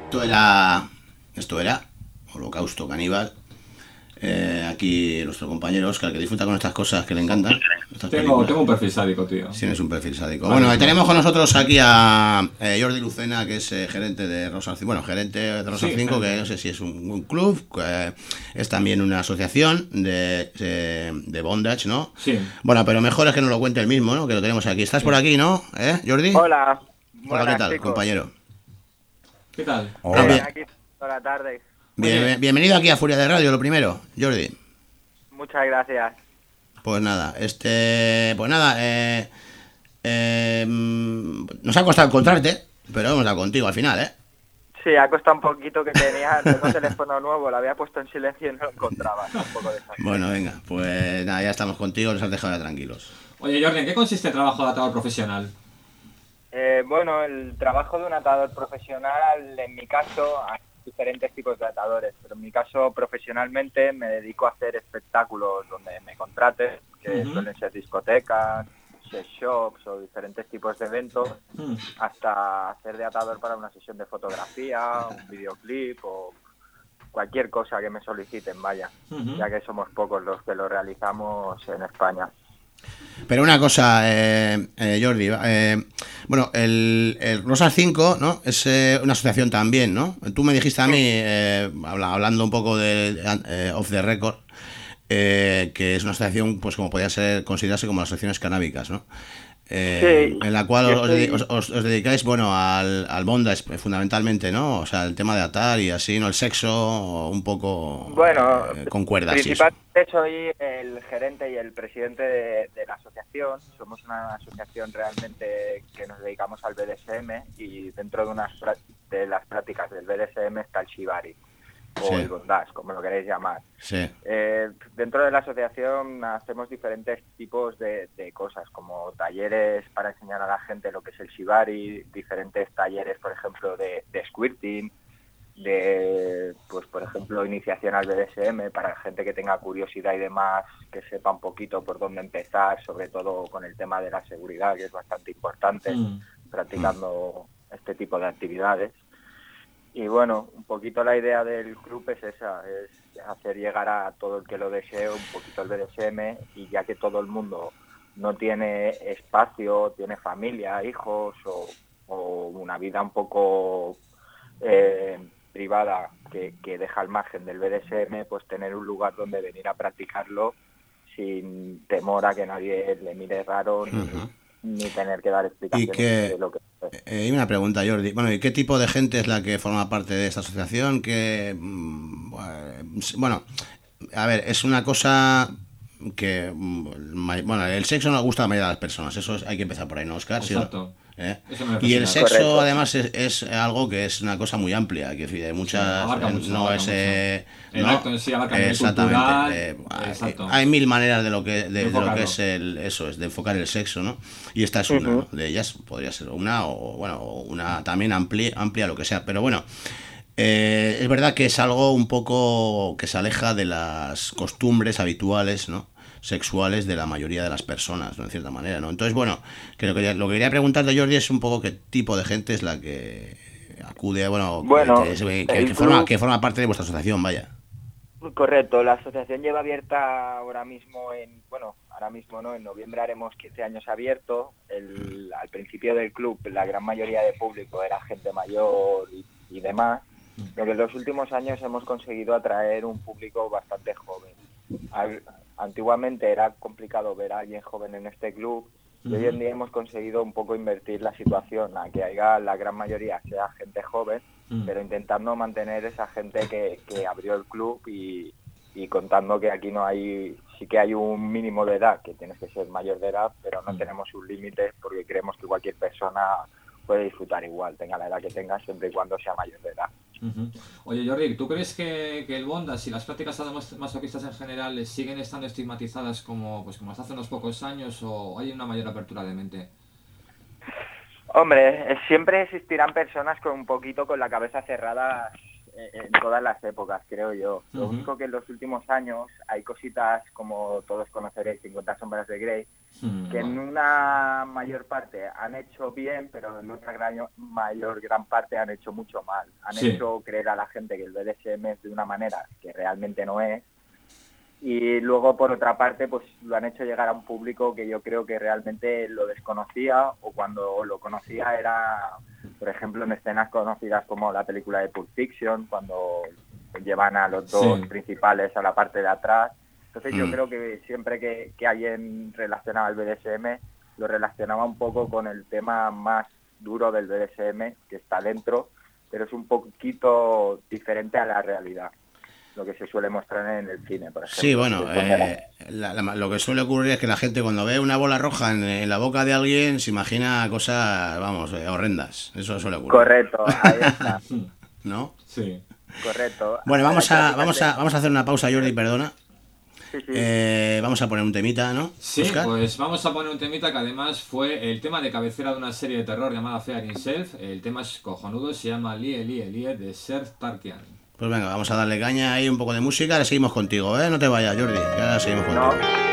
Esto era, esto era Holocausto Caníbal. Eh, aquí nuestro compañero Oscar, que disfruta con estas cosas que le encantan. Tengo, tengo un perfil sádico, tío. Tienes un perfil sádico. Vale, bueno, no. Tenemos con nosotros aquí a eh, Jordi Lucena, que es eh, gerente de Rosal cinco. Bueno, gerente de Rosal cinco, sí, que no sé si es un, un club, que es también una asociación de, de, de bondage, ¿no? Sí. Bueno, pero mejor es que nos lo cuente él mismo, ¿no? Que lo tenemos aquí. ¿Estás sí. por aquí, no? ¿Eh, Jordi? Hola. Hola, Buenas, ¿qué tal, chicos. compañero? ¿Qué tal? Hola. Bien, aquí toda la tarde. Bien, bienvenido aquí a Furia de Radio, lo primero, Jordi. Muchas gracias. Pues nada, este, pues nada, eh, eh, nos ha costado encontrarte, pero hemos dado contigo al final, ¿eh? Sí, ha costado un poquito que tenía un teléfono nuevo, lo había puesto en silencio y no lo encontraba. Un poco de bueno, venga, pues nada, ya estamos contigo, nos has dejado ya tranquilos. Oye, Jordi, ¿en qué consiste el trabajo de atador profesional? Eh, bueno, el trabajo de un atador profesional, en mi caso, hay diferentes tipos de atadores, pero en mi caso profesionalmente me dedico a hacer espectáculos donde me contraten, que uh-huh. suelen ser discotecas, sex shops o diferentes tipos de eventos, uh-huh. hasta hacer de atador para una sesión de fotografía, un videoclip o cualquier cosa que me soliciten, vaya, uh-huh. ya que somos pocos los que lo realizamos en España. Pero una cosa, eh, eh, Jordi, eh, bueno, el, el Rosal cinco, ¿no? Es eh, una asociación también, ¿no? Tú me dijiste a mí, eh, hablando un poco de eh, off the record, eh, que es una asociación, pues como podría ser considerarse como las asociaciones canábicas, ¿no? Eh, sí, en la cual os, estoy... os, os, os dedicáis, bueno, al, al bondage fundamentalmente, ¿no? O sea, el tema de atar y así, ¿no? El sexo, un poco bueno, eh, con cuerdas. Principalmente soy el gerente y el presidente de, de la asociación. Somos una asociación realmente que nos dedicamos al B D S M y dentro de, unas, de las prácticas del B D S M está el shibari. O sí. el bondage, como lo queréis llamar. Sí. Eh, dentro de la asociación hacemos diferentes tipos de, de cosas, como talleres para enseñar a la gente lo que es el shibari, diferentes talleres, por ejemplo, de, de squirting, de, pues por ejemplo, iniciación al B D S M para gente que tenga curiosidad y demás, que sepa un poquito por dónde empezar, sobre todo con el tema de la seguridad, que es bastante importante, mm. practicando mm. este tipo de actividades. Y bueno, un poquito la idea del club es esa, es hacer llegar a todo el que lo desee un poquito el B D S M, y ya que todo el mundo no tiene espacio, tiene familia, hijos o, o una vida un poco eh, privada que, que deja al margen del B D S M, pues tener un lugar donde venir a practicarlo sin temor a que nadie le mire raro ni, uh-huh. ni tener que dar explicaciones que... de lo que Eh, hay una pregunta, Jordi. Bueno, ¿y qué tipo de gente es la que forma parte de esta asociación? Que, bueno, a ver, es una cosa que, bueno, el sexo no gusta a la mayoría de las personas. Eso es, hay que empezar por ahí, ¿no, Oscar? Exacto. ¿Eh? Y el sexo, correcto, además, es, es algo que es una cosa muy amplia, que de muchas, sí, eh, mucho, no es eh, el no, acto en sí abarca el exactamente, cultural, eh, hay, hay mil maneras de lo que de, de lo que es el eso es de enfocar el sexo, ¿no? Y esta es una, uh-huh. ¿no? De ellas podría ser una o bueno una también amplia amplia lo que sea, pero bueno. Eh, es verdad que es algo un poco que se aleja de las costumbres habituales, ¿no? Sexuales de la mayoría de las personas, ¿no? En cierta manera, ¿no? Entonces, bueno, que lo, que lo que quería preguntarte, Jordi, es un poco qué tipo de gente es la que acude, bueno, bueno que, que, que, que, forma, que forma parte de vuestra asociación, vaya. Correcto, la asociación lleva abierta ahora mismo en, bueno, ahora mismo no, en noviembre haremos quince años abierto. El, al principio del club la gran mayoría de público era gente mayor y, y demás, pero que en los últimos años hemos conseguido atraer un público bastante joven. Al, Antiguamente era complicado ver a alguien joven en este club y hoy en día hemos conseguido un poco invertir la situación a que haya la gran mayoría sea gente joven, uh-huh. pero intentando mantener esa gente que, que abrió el club y, y contando que aquí no hay, sí que hay un mínimo de edad, que tienes que ser mayor de edad, pero no uh-huh. tenemos un límite porque creemos que cualquier persona puede disfrutar igual, tenga la edad que tenga, siempre y cuando sea mayor de edad. Uh-huh. Oye, Jordi, ¿tú crees que, que el bondage y las prácticas masoquistas en general siguen estando estigmatizadas como, pues, como hasta hace unos pocos años, o hay una mayor apertura de mente? Hombre, siempre existirán personas con un poquito con la cabeza cerrada en todas las épocas, creo yo. Lo uh-huh. único que en los últimos años hay cositas, como todos conoceréis, cincuenta sombras de Grey, uh-huh. que en una mayor parte han hecho bien, pero en otra gran, mayor gran parte han hecho mucho mal. Han sí. hecho creer a la gente que el B D S M es de una manera que realmente no es. Y luego, por otra parte, pues lo han hecho llegar a un público que yo creo que realmente lo desconocía, o cuando lo conocía era, por ejemplo, en escenas conocidas como la película de Pulp Fiction, cuando llevan a los dos sí. principales a la parte de atrás. Entonces mm. yo creo que siempre que, que alguien relacionaba el B D S M, lo relacionaba un poco con el tema más duro del B D S M, que está dentro, pero es un poquito diferente a la realidad, lo que se suele mostrar en el cine, por ejemplo. Sí, bueno, eh, la, la, lo que suele ocurrir es que la gente cuando ve una bola roja en, en la boca de alguien se imagina cosas, vamos, eh, horrendas. Eso suele ocurrir. Correcto, ahí está. ¿No? Sí. Correcto. Bueno, vamos a, vamos a, vamos a hacer una pausa, Jordi, perdona. Sí, sí. Eh, vamos a poner un temita, ¿no? Sí, Oscar. Pues vamos a poner un temita que además fue el tema de cabecera de una serie de terror llamada Fear Itself. El tema es cojonudo, se llama Lie, Lie, Lie, de Serj Tankian. Pues venga, vamos a darle caña ahí, un poco de música, ahora seguimos contigo, ¿eh? No te vayas, Jordi, que ahora seguimos contigo. No.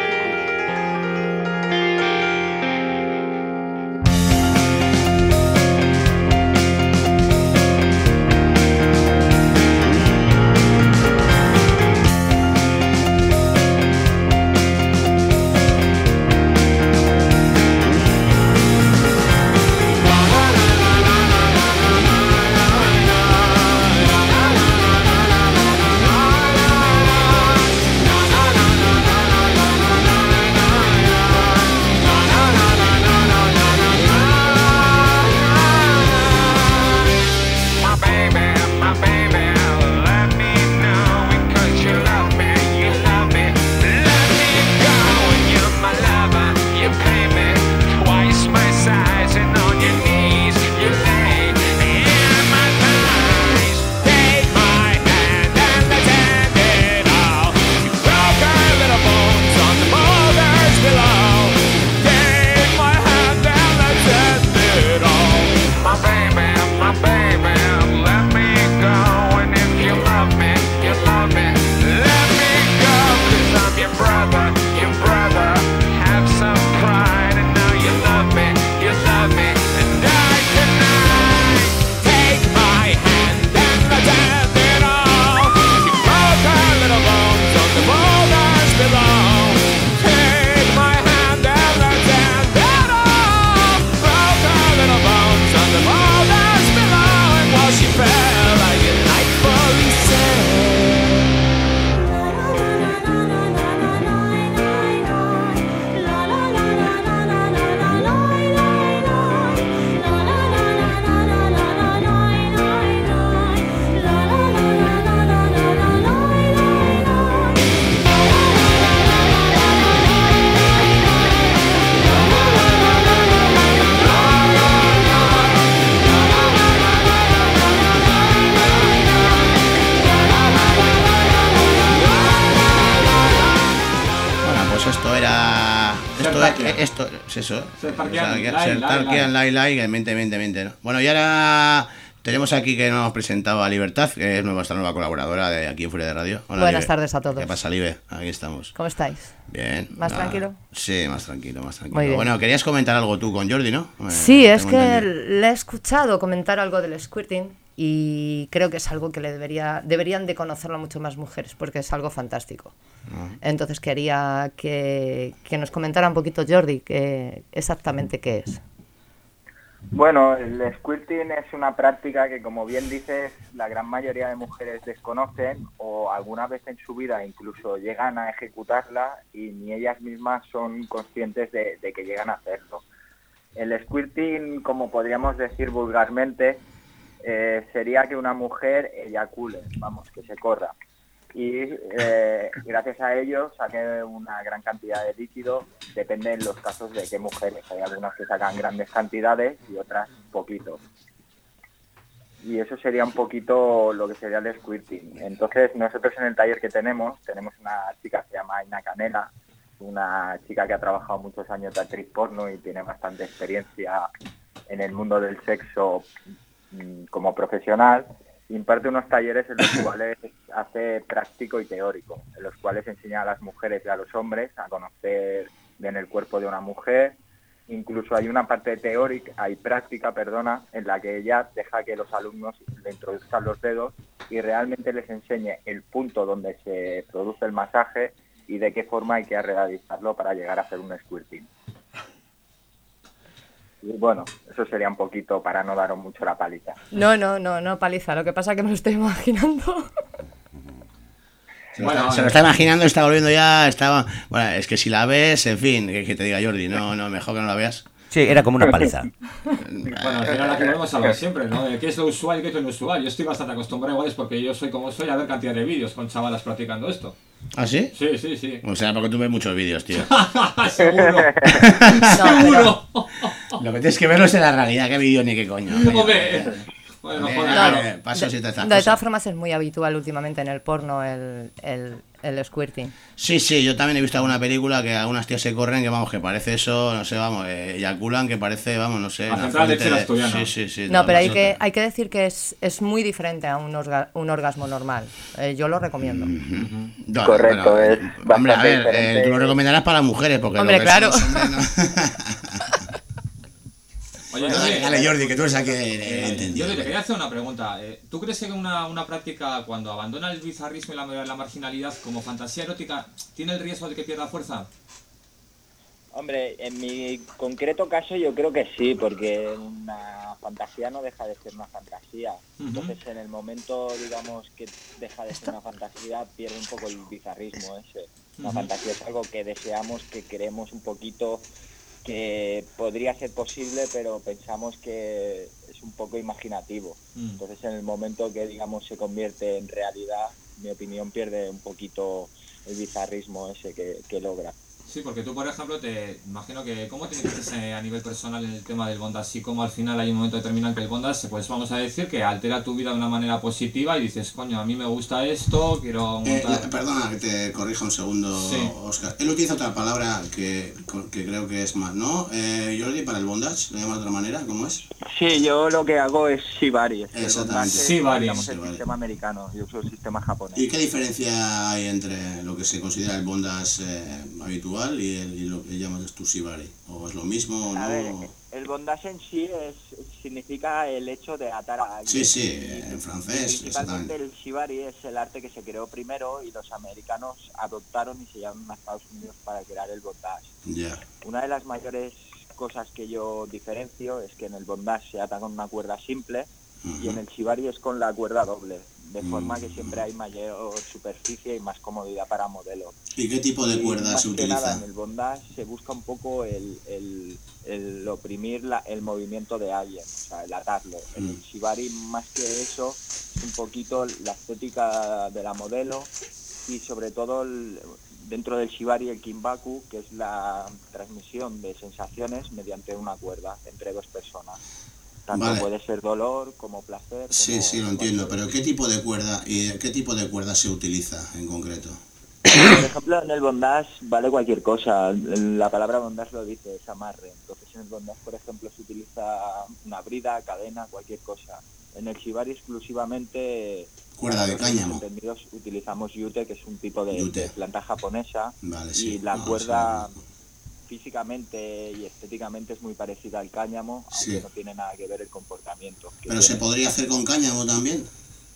Esto es eso. Serj Tankian, Lai Lai, mente, mente, mente, ¿no? Bueno, y ahora tenemos aquí que nos hemos presentado a Libertad, que es nuestra nueva colaboradora de aquí en Furia de Radio. Hola, buenas Libe. tardes a todos. ¿Qué pasa, Libe? Aquí estamos. ¿Cómo estáis? Bien. ¿Más nada. tranquilo? Sí, más tranquilo, más tranquilo. Bueno, querías comentar algo tú con Jordi, ¿no? Sí, eh, es que entendido. Le he escuchado comentar algo del squirting y creo que es algo que le debería deberían de conocerlo mucho más mujeres, porque es algo fantástico. Uh-huh. Entonces quería que, que nos comentara un poquito Jordi que exactamente qué es. Bueno, el squirting es una práctica que, como bien dices, la gran mayoría de mujeres desconocen o alguna vez en su vida incluso llegan a ejecutarla y ni ellas mismas son conscientes de, de que llegan a hacerlo. El squirting, como podríamos decir vulgarmente, eh, sería que una mujer eyacule, vamos, que se corra. Y eh, gracias a ello saque una gran cantidad de líquido, depende en los casos de qué mujeres. Hay algunas que sacan grandes cantidades y otras poquito. Y eso sería un poquito lo que sería el squirting. Entonces nosotros en el taller que tenemos, tenemos una chica que se llama Aina Canela, una chica que ha trabajado muchos años de actriz porno y tiene bastante experiencia en el mundo del sexo como profesional. imparte unos talleres en los cuales hace práctico y teórico, en los cuales enseña a las mujeres y a los hombres a conocer bien el cuerpo de una mujer. Incluso hay una parte teórica, hay práctica, perdona, en la que ella deja que los alumnos le introduzcan los dedos y realmente les enseñe el punto donde se produce el masaje y de qué forma hay que realizarlo para llegar a hacer un squirting. Y bueno, eso sería un poquito para no daros mucho la paliza. No, no, no, no paliza, lo que pasa es que me lo estoy imaginando. Se lo, bueno, está, se lo está imaginando, está volviendo ya, estaba... Bueno, es que si la ves, en fin, que, que te diga Jordi, no, no, mejor que no la veas. Sí, era como una paliza. Bueno, al final aquí volvemos a lo de siempre, ¿no? ¿Qué es lo usual y qué es lo inusual? Yo estoy bastante acostumbrado, igual es porque yo soy como soy, a ver cantidad de vídeos con chavalas practicando esto. ¿Ah, sí? Sí, sí, sí. O sea, porque tú ves muchos vídeos, tío. Seguro. No, Seguro. Lo que tienes que verlo es en la realidad, qué vídeo ni qué coño. Hombre. Bueno, joder, No, claro. Eh, paso si te estás de cosas. todas formas es muy habitual últimamente en el porno el, el, el squirting. Sí, sí, yo también he visto alguna película que algunas tías se corren que, vamos, que parece eso, no sé, vamos, eh, eyaculan, que parece, vamos, no sé... La una central de fuente Chile asturiana. Sí, sí, sí. No, pero hay no, que, hay que decir que es, es muy diferente a un, orga, un orgasmo normal. Eh, yo lo recomiendo. Uh-huh. No, Correcto, bueno, es hombre, a bastante ver, diferente. eh, tú lo recomendarás para las mujeres, porque... Hombre, lo que claro. son los hombres, no. Oye, No, Jordi, dale, dale, Jordi, que tú eres el que eh, eh, entendido. Jordi, te quería hacer una pregunta. Eh, ¿Tú crees que una, una práctica, cuando abandona el bizarrismo y la, la marginalidad como fantasía erótica, tiene el riesgo de que pierda fuerza? Hombre, en mi concreto caso yo creo que sí, porque una fantasía no deja de ser una fantasía. Uh-huh. Entonces en el momento, digamos, que deja de ser una fantasía, pierde un poco el bizarrismo ese. Una Uh-huh. fantasía es algo que deseamos, que queremos un poquito, que podría ser posible, pero pensamos que es un poco imaginativo. Uh-huh. Entonces en el momento que, digamos, se convierte en realidad, mi opinión pierde un poquito el bizarrismo ese que, que logra. Sí, porque tú, por ejemplo, te imagino que cómo tienes que ser a nivel personal en el tema del bondage, así como al final hay un momento determinado en que el bondage, pues vamos a decir que altera tu vida de una manera positiva y dices, coño, a mí me gusta esto, quiero Eh, montar... eh, perdona que te corrija un segundo, Sí. Óscar. Él utiliza otra palabra que, que creo que es más, ¿no? Eh, Jordi, para el bondage, ¿lo llama de otra manera? ¿Cómo es? Sí, yo lo que hago es shibari. Es el Exactamente. bondage, Shibari. digamos, el Shibari. sistema americano, yo uso el sistema japonés. ¿Y qué diferencia hay entre lo que se considera el bondage eh, habitual y, el, y lo que llamas tú shibari? ¿O es lo mismo o no? A ver, el bondage en sí es, significa el hecho de atar a alguien. Sí, sí, en francés, Principalmente exactamente. el shibari es el arte que se creó primero y los americanos adoptaron y se llaman a Estados Unidos para crear el bondage. Ya. Una de las mayores cosas que yo diferencio es que en el bondage se ata con una cuerda simple Uh-huh. y en el shibari es con la cuerda doble, de forma que Uh-huh. siempre hay mayor superficie y más comodidad para modelo. ¿Y qué tipo de Y cuerda más se que nada, utiliza? en el bondage se busca un poco el, el, el oprimir la, el movimiento de alguien, o sea, el atarlo. En Mm. el shibari, más que eso, es un poquito la estética de la modelo y sobre todo el, dentro del shibari el kimbaku, que es la transmisión de sensaciones mediante una cuerda entre dos personas. Tanto Vale. puede ser dolor como placer. Sí, como sí, lo entiendo, cualquier- pero ¿qué tipo de cuerda y qué tipo de cuerda se utiliza en concreto? Por ejemplo, en el bondage vale cualquier cosa. La palabra bondage lo dice, es amarre. Entonces, en el bondage, por ejemplo, se utiliza una brida, cadena, cualquier cosa. En el shibari exclusivamente, Cuerda de para los cáñamo. entendidos, utilizamos yute, que es un tipo de, Yute. de planta japonesa. Vale, sí. Y la No, cuerda sí, físicamente y estéticamente es muy parecida al cáñamo, Sí. aunque no tiene nada que ver el comportamiento. que Pero se tiene. podría hacer con cáñamo también.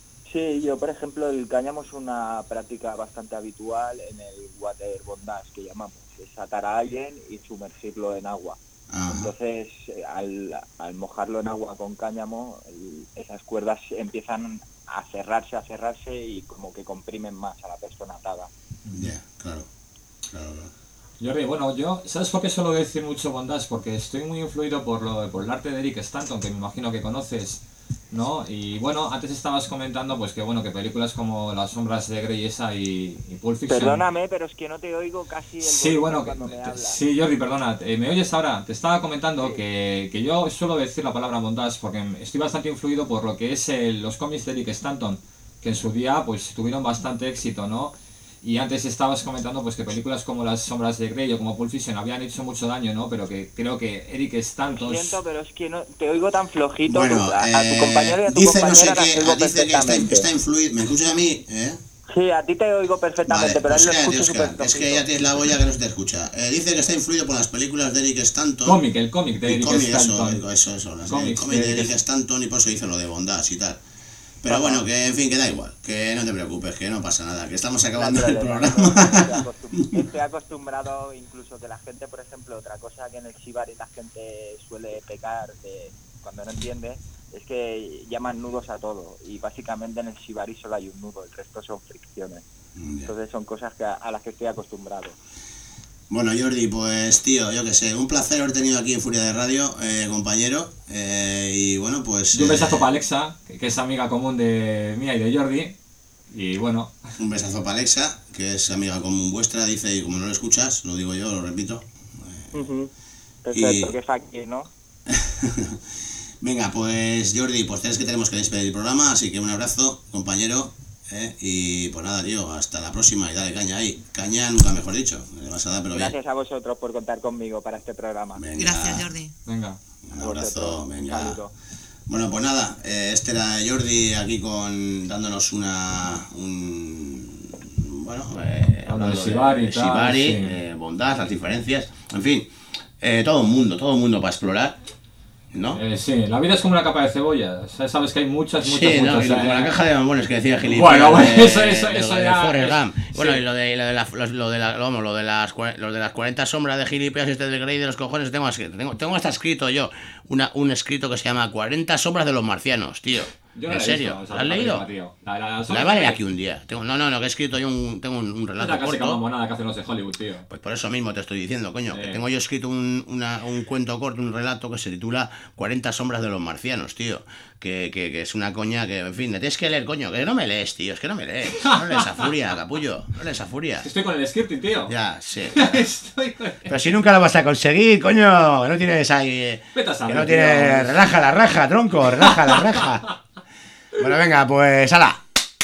Sí, yo por ejemplo el cáñamo es una práctica bastante habitual en el water bondage que llamamos, es atar a alguien y sumergirlo en agua. Ajá. Entonces eh, al, al mojarlo en agua con cáñamo, el- esas cuerdas empiezan a cerrarse, a cerrarse y como que comprimen más a la persona atada. Ya, claro. Claro, claro. Jordi, bueno, yo, ¿sabes por qué suelo decir mucho bondage? Porque estoy muy influido por, lo, por el arte de Eric Stanton, que me imagino que conoces, ¿no? Y bueno, antes estabas comentando pues que bueno, que películas como Las sombras de Grey esa y, y Pulp Fiction... Perdóname, pero es que no te oigo casi el Sí, volumen bueno, que- cuando me te- hablas. sí, Jordi, perdona, eh, ¿me oyes ahora? Te estaba comentando Sí. que, que yo suelo decir la palabra bondage porque estoy bastante influido por lo que es el- los cómics de Eric Stanton, que en su día pues tuvieron bastante éxito, ¿no? Y antes estabas comentando pues que películas como Las sombras de Grey o como Pulp Fiction habían hecho mucho daño, ¿no? Pero que creo que Eric Stanton... Lo siento, pero es que no, te oigo tan flojito. Bueno, a, a tu eh, compañero y a tu dice no compañera sé qué, las oigo dice que está, perfectamente. está influido. ¿Me escuchas a mí? ¿Eh? Sí, a ti te oigo perfectamente, Vale, pero a pues él lo cállate, escucho Óscar, súper es que flojito. ya tienes la boya que no se te escucha. Eh, dice que está influido por las películas de Eric Stanton. Cómic, el cómic de El Eric cómic, Stanton. eso, eso, eso, las- el Cómics cómic de de Eric Eric Stanton y por eso hizo lo de bondad y tal. Pero Ajá. bueno, que en fin, que da igual, que no te preocupes, que no pasa nada, que estamos acabando No hay el problema, programa. Estoy acostum- estoy acostumbrado incluso que la gente, por ejemplo, otra cosa que en el shibari la gente suele pecar de, cuando no entiende, es que llaman nudos a todo y básicamente en el shibari solo hay un nudo, el resto son fricciones. Ya. Entonces son cosas que a, a las que estoy acostumbrado. Bueno, Jordi, pues tío, yo que sé, un placer haber tenido aquí en Furia de Radio, eh, compañero, eh, y bueno, pues... Y un besazo eh, para Alexa, que, que es amiga común de mía y de Jordi. Y bueno, Un besazo para Alexa, que es amiga común vuestra, dice, y como no lo escuchas, lo digo yo, lo repito. Ujú. Perfecto, Y- que fácil, ¿no? Venga, pues Jordi, pues tienes que tenemos que despedir el programa, así que un abrazo, compañero, eh, y pues nada, tío, hasta la próxima y dale caña ahí. Caña nunca mejor dicho, le vas a dar, pero bien. Gracias a vosotros por contar conmigo para este programa. Venga, Gracias, Jordi. venga. Un A abrazo, vosotros, un venga. saludo. Bueno, pues nada, eh, este era Jordi aquí con dándonos una un bueno, eh, hablando de Shibari y de tal, Shibari, sí. eh, bondad, las diferencias, en fin, eh, todo un mundo, todo un mundo para explorar, ¿no? Eh, sí, la vida es como una capa de cebolla. O sea, sabes que hay muchas, muchas, Sí, no, muchas. y lo- eh, con la caja de bombones que decía Gilipollas. Bueno, bueno, de- eso- eso- de eso lo de ya Forrest es- Gump. Bueno, sí. y lo de, lo de, la, los- lo de, la, vamos, lo de las, cua- lo de las cuarenta sombras de Gilipollas y este del Grey de los cojones, tengo, tengo, tengo hasta escrito yo una, un escrito que se llama cuarenta sombras de los marcianos, tío. Yo no ¿En la he serio? visto, o sea, ¿La has la leído? película, tío. La, la, la, La sombra vale de- aquí un día. Tengo, no, no, no, que he escrito yo un, tengo un, un Es relato la clásica corto. mamonada que hacen los de Hollywood, tío. Pues por eso mismo te estoy diciendo, coño, que Eh. tengo yo escrito un, una- un cuento corto, un relato que se titula cuarenta sombras de los marcianos, tío. Que, que, que es una coña que, en fin, me tienes que leer, coño, que no me lees, tío, es que no me lees. No lees a furia, capullo, no lees a furia. Estoy con el scripting, tío. Ya, sí. Estoy con... Pero si nunca lo vas a conseguir, coño, que no tienes ahí... eh, Vete a Que saber, no tío. tienes... Relaja la raja, tronco, relaja la raja. Bueno, venga, pues, ala.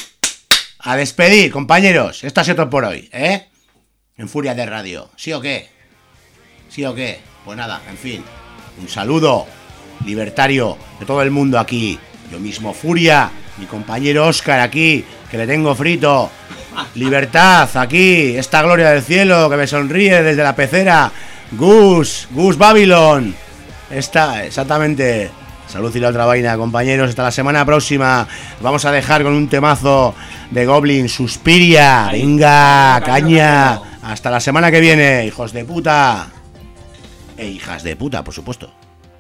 A despedir, compañeros. Esto ha sido todo por hoy, ¿eh? En Furia de Radio. ¿Sí o qué? ¿Sí o qué? Pues nada, en fin. Un saludo libertario de todo el mundo aquí. Yo mismo, Furia. Mi compañero Óscar aquí, que le tengo frito. Libertad aquí. Esta gloria del cielo que me sonríe desde la pecera. Gus, Gus Babylon. Esta, exactamente. Salud y la otra vaina, compañeros. Hasta la semana próxima. Vamos a dejar con un temazo de Goblin, Suspiria. Ahí. Venga, Caño, caña. caño. Hasta la semana que viene, hijos de puta. E hijas de puta, por supuesto.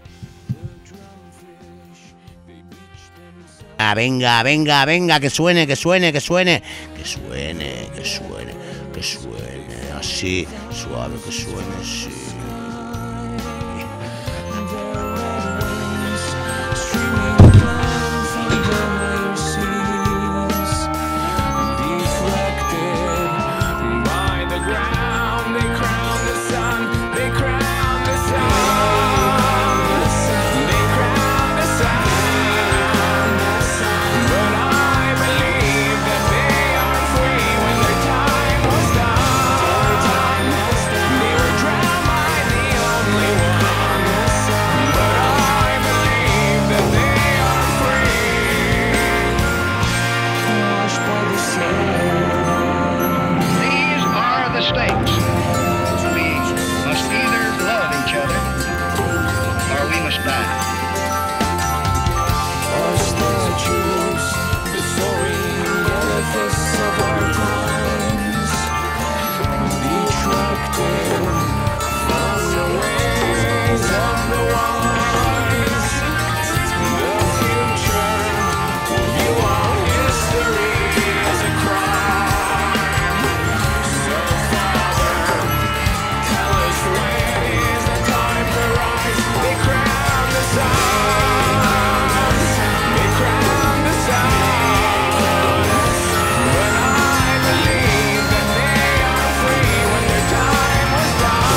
Ah, venga, venga, venga, que suene, que suene, que suene. Que suene, que suene, que suene. Así, suave, que suene así. These are the stakes. We must either love each other or we must die. Our statues, the soaring edifice of our times, detracted from the ways of the wise. The future, you are history as a crime. So Father, tell us when is the time to rise. They crown the sun, they crown the sun. But I believe that they are free when their time was done.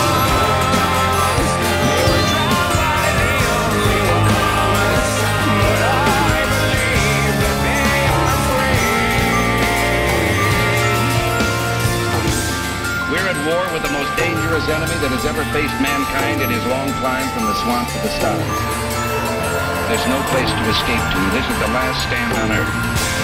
has ever faced mankind in his long climb from the swamp to the stars. There's no place to escape to. This is the last stand on Earth.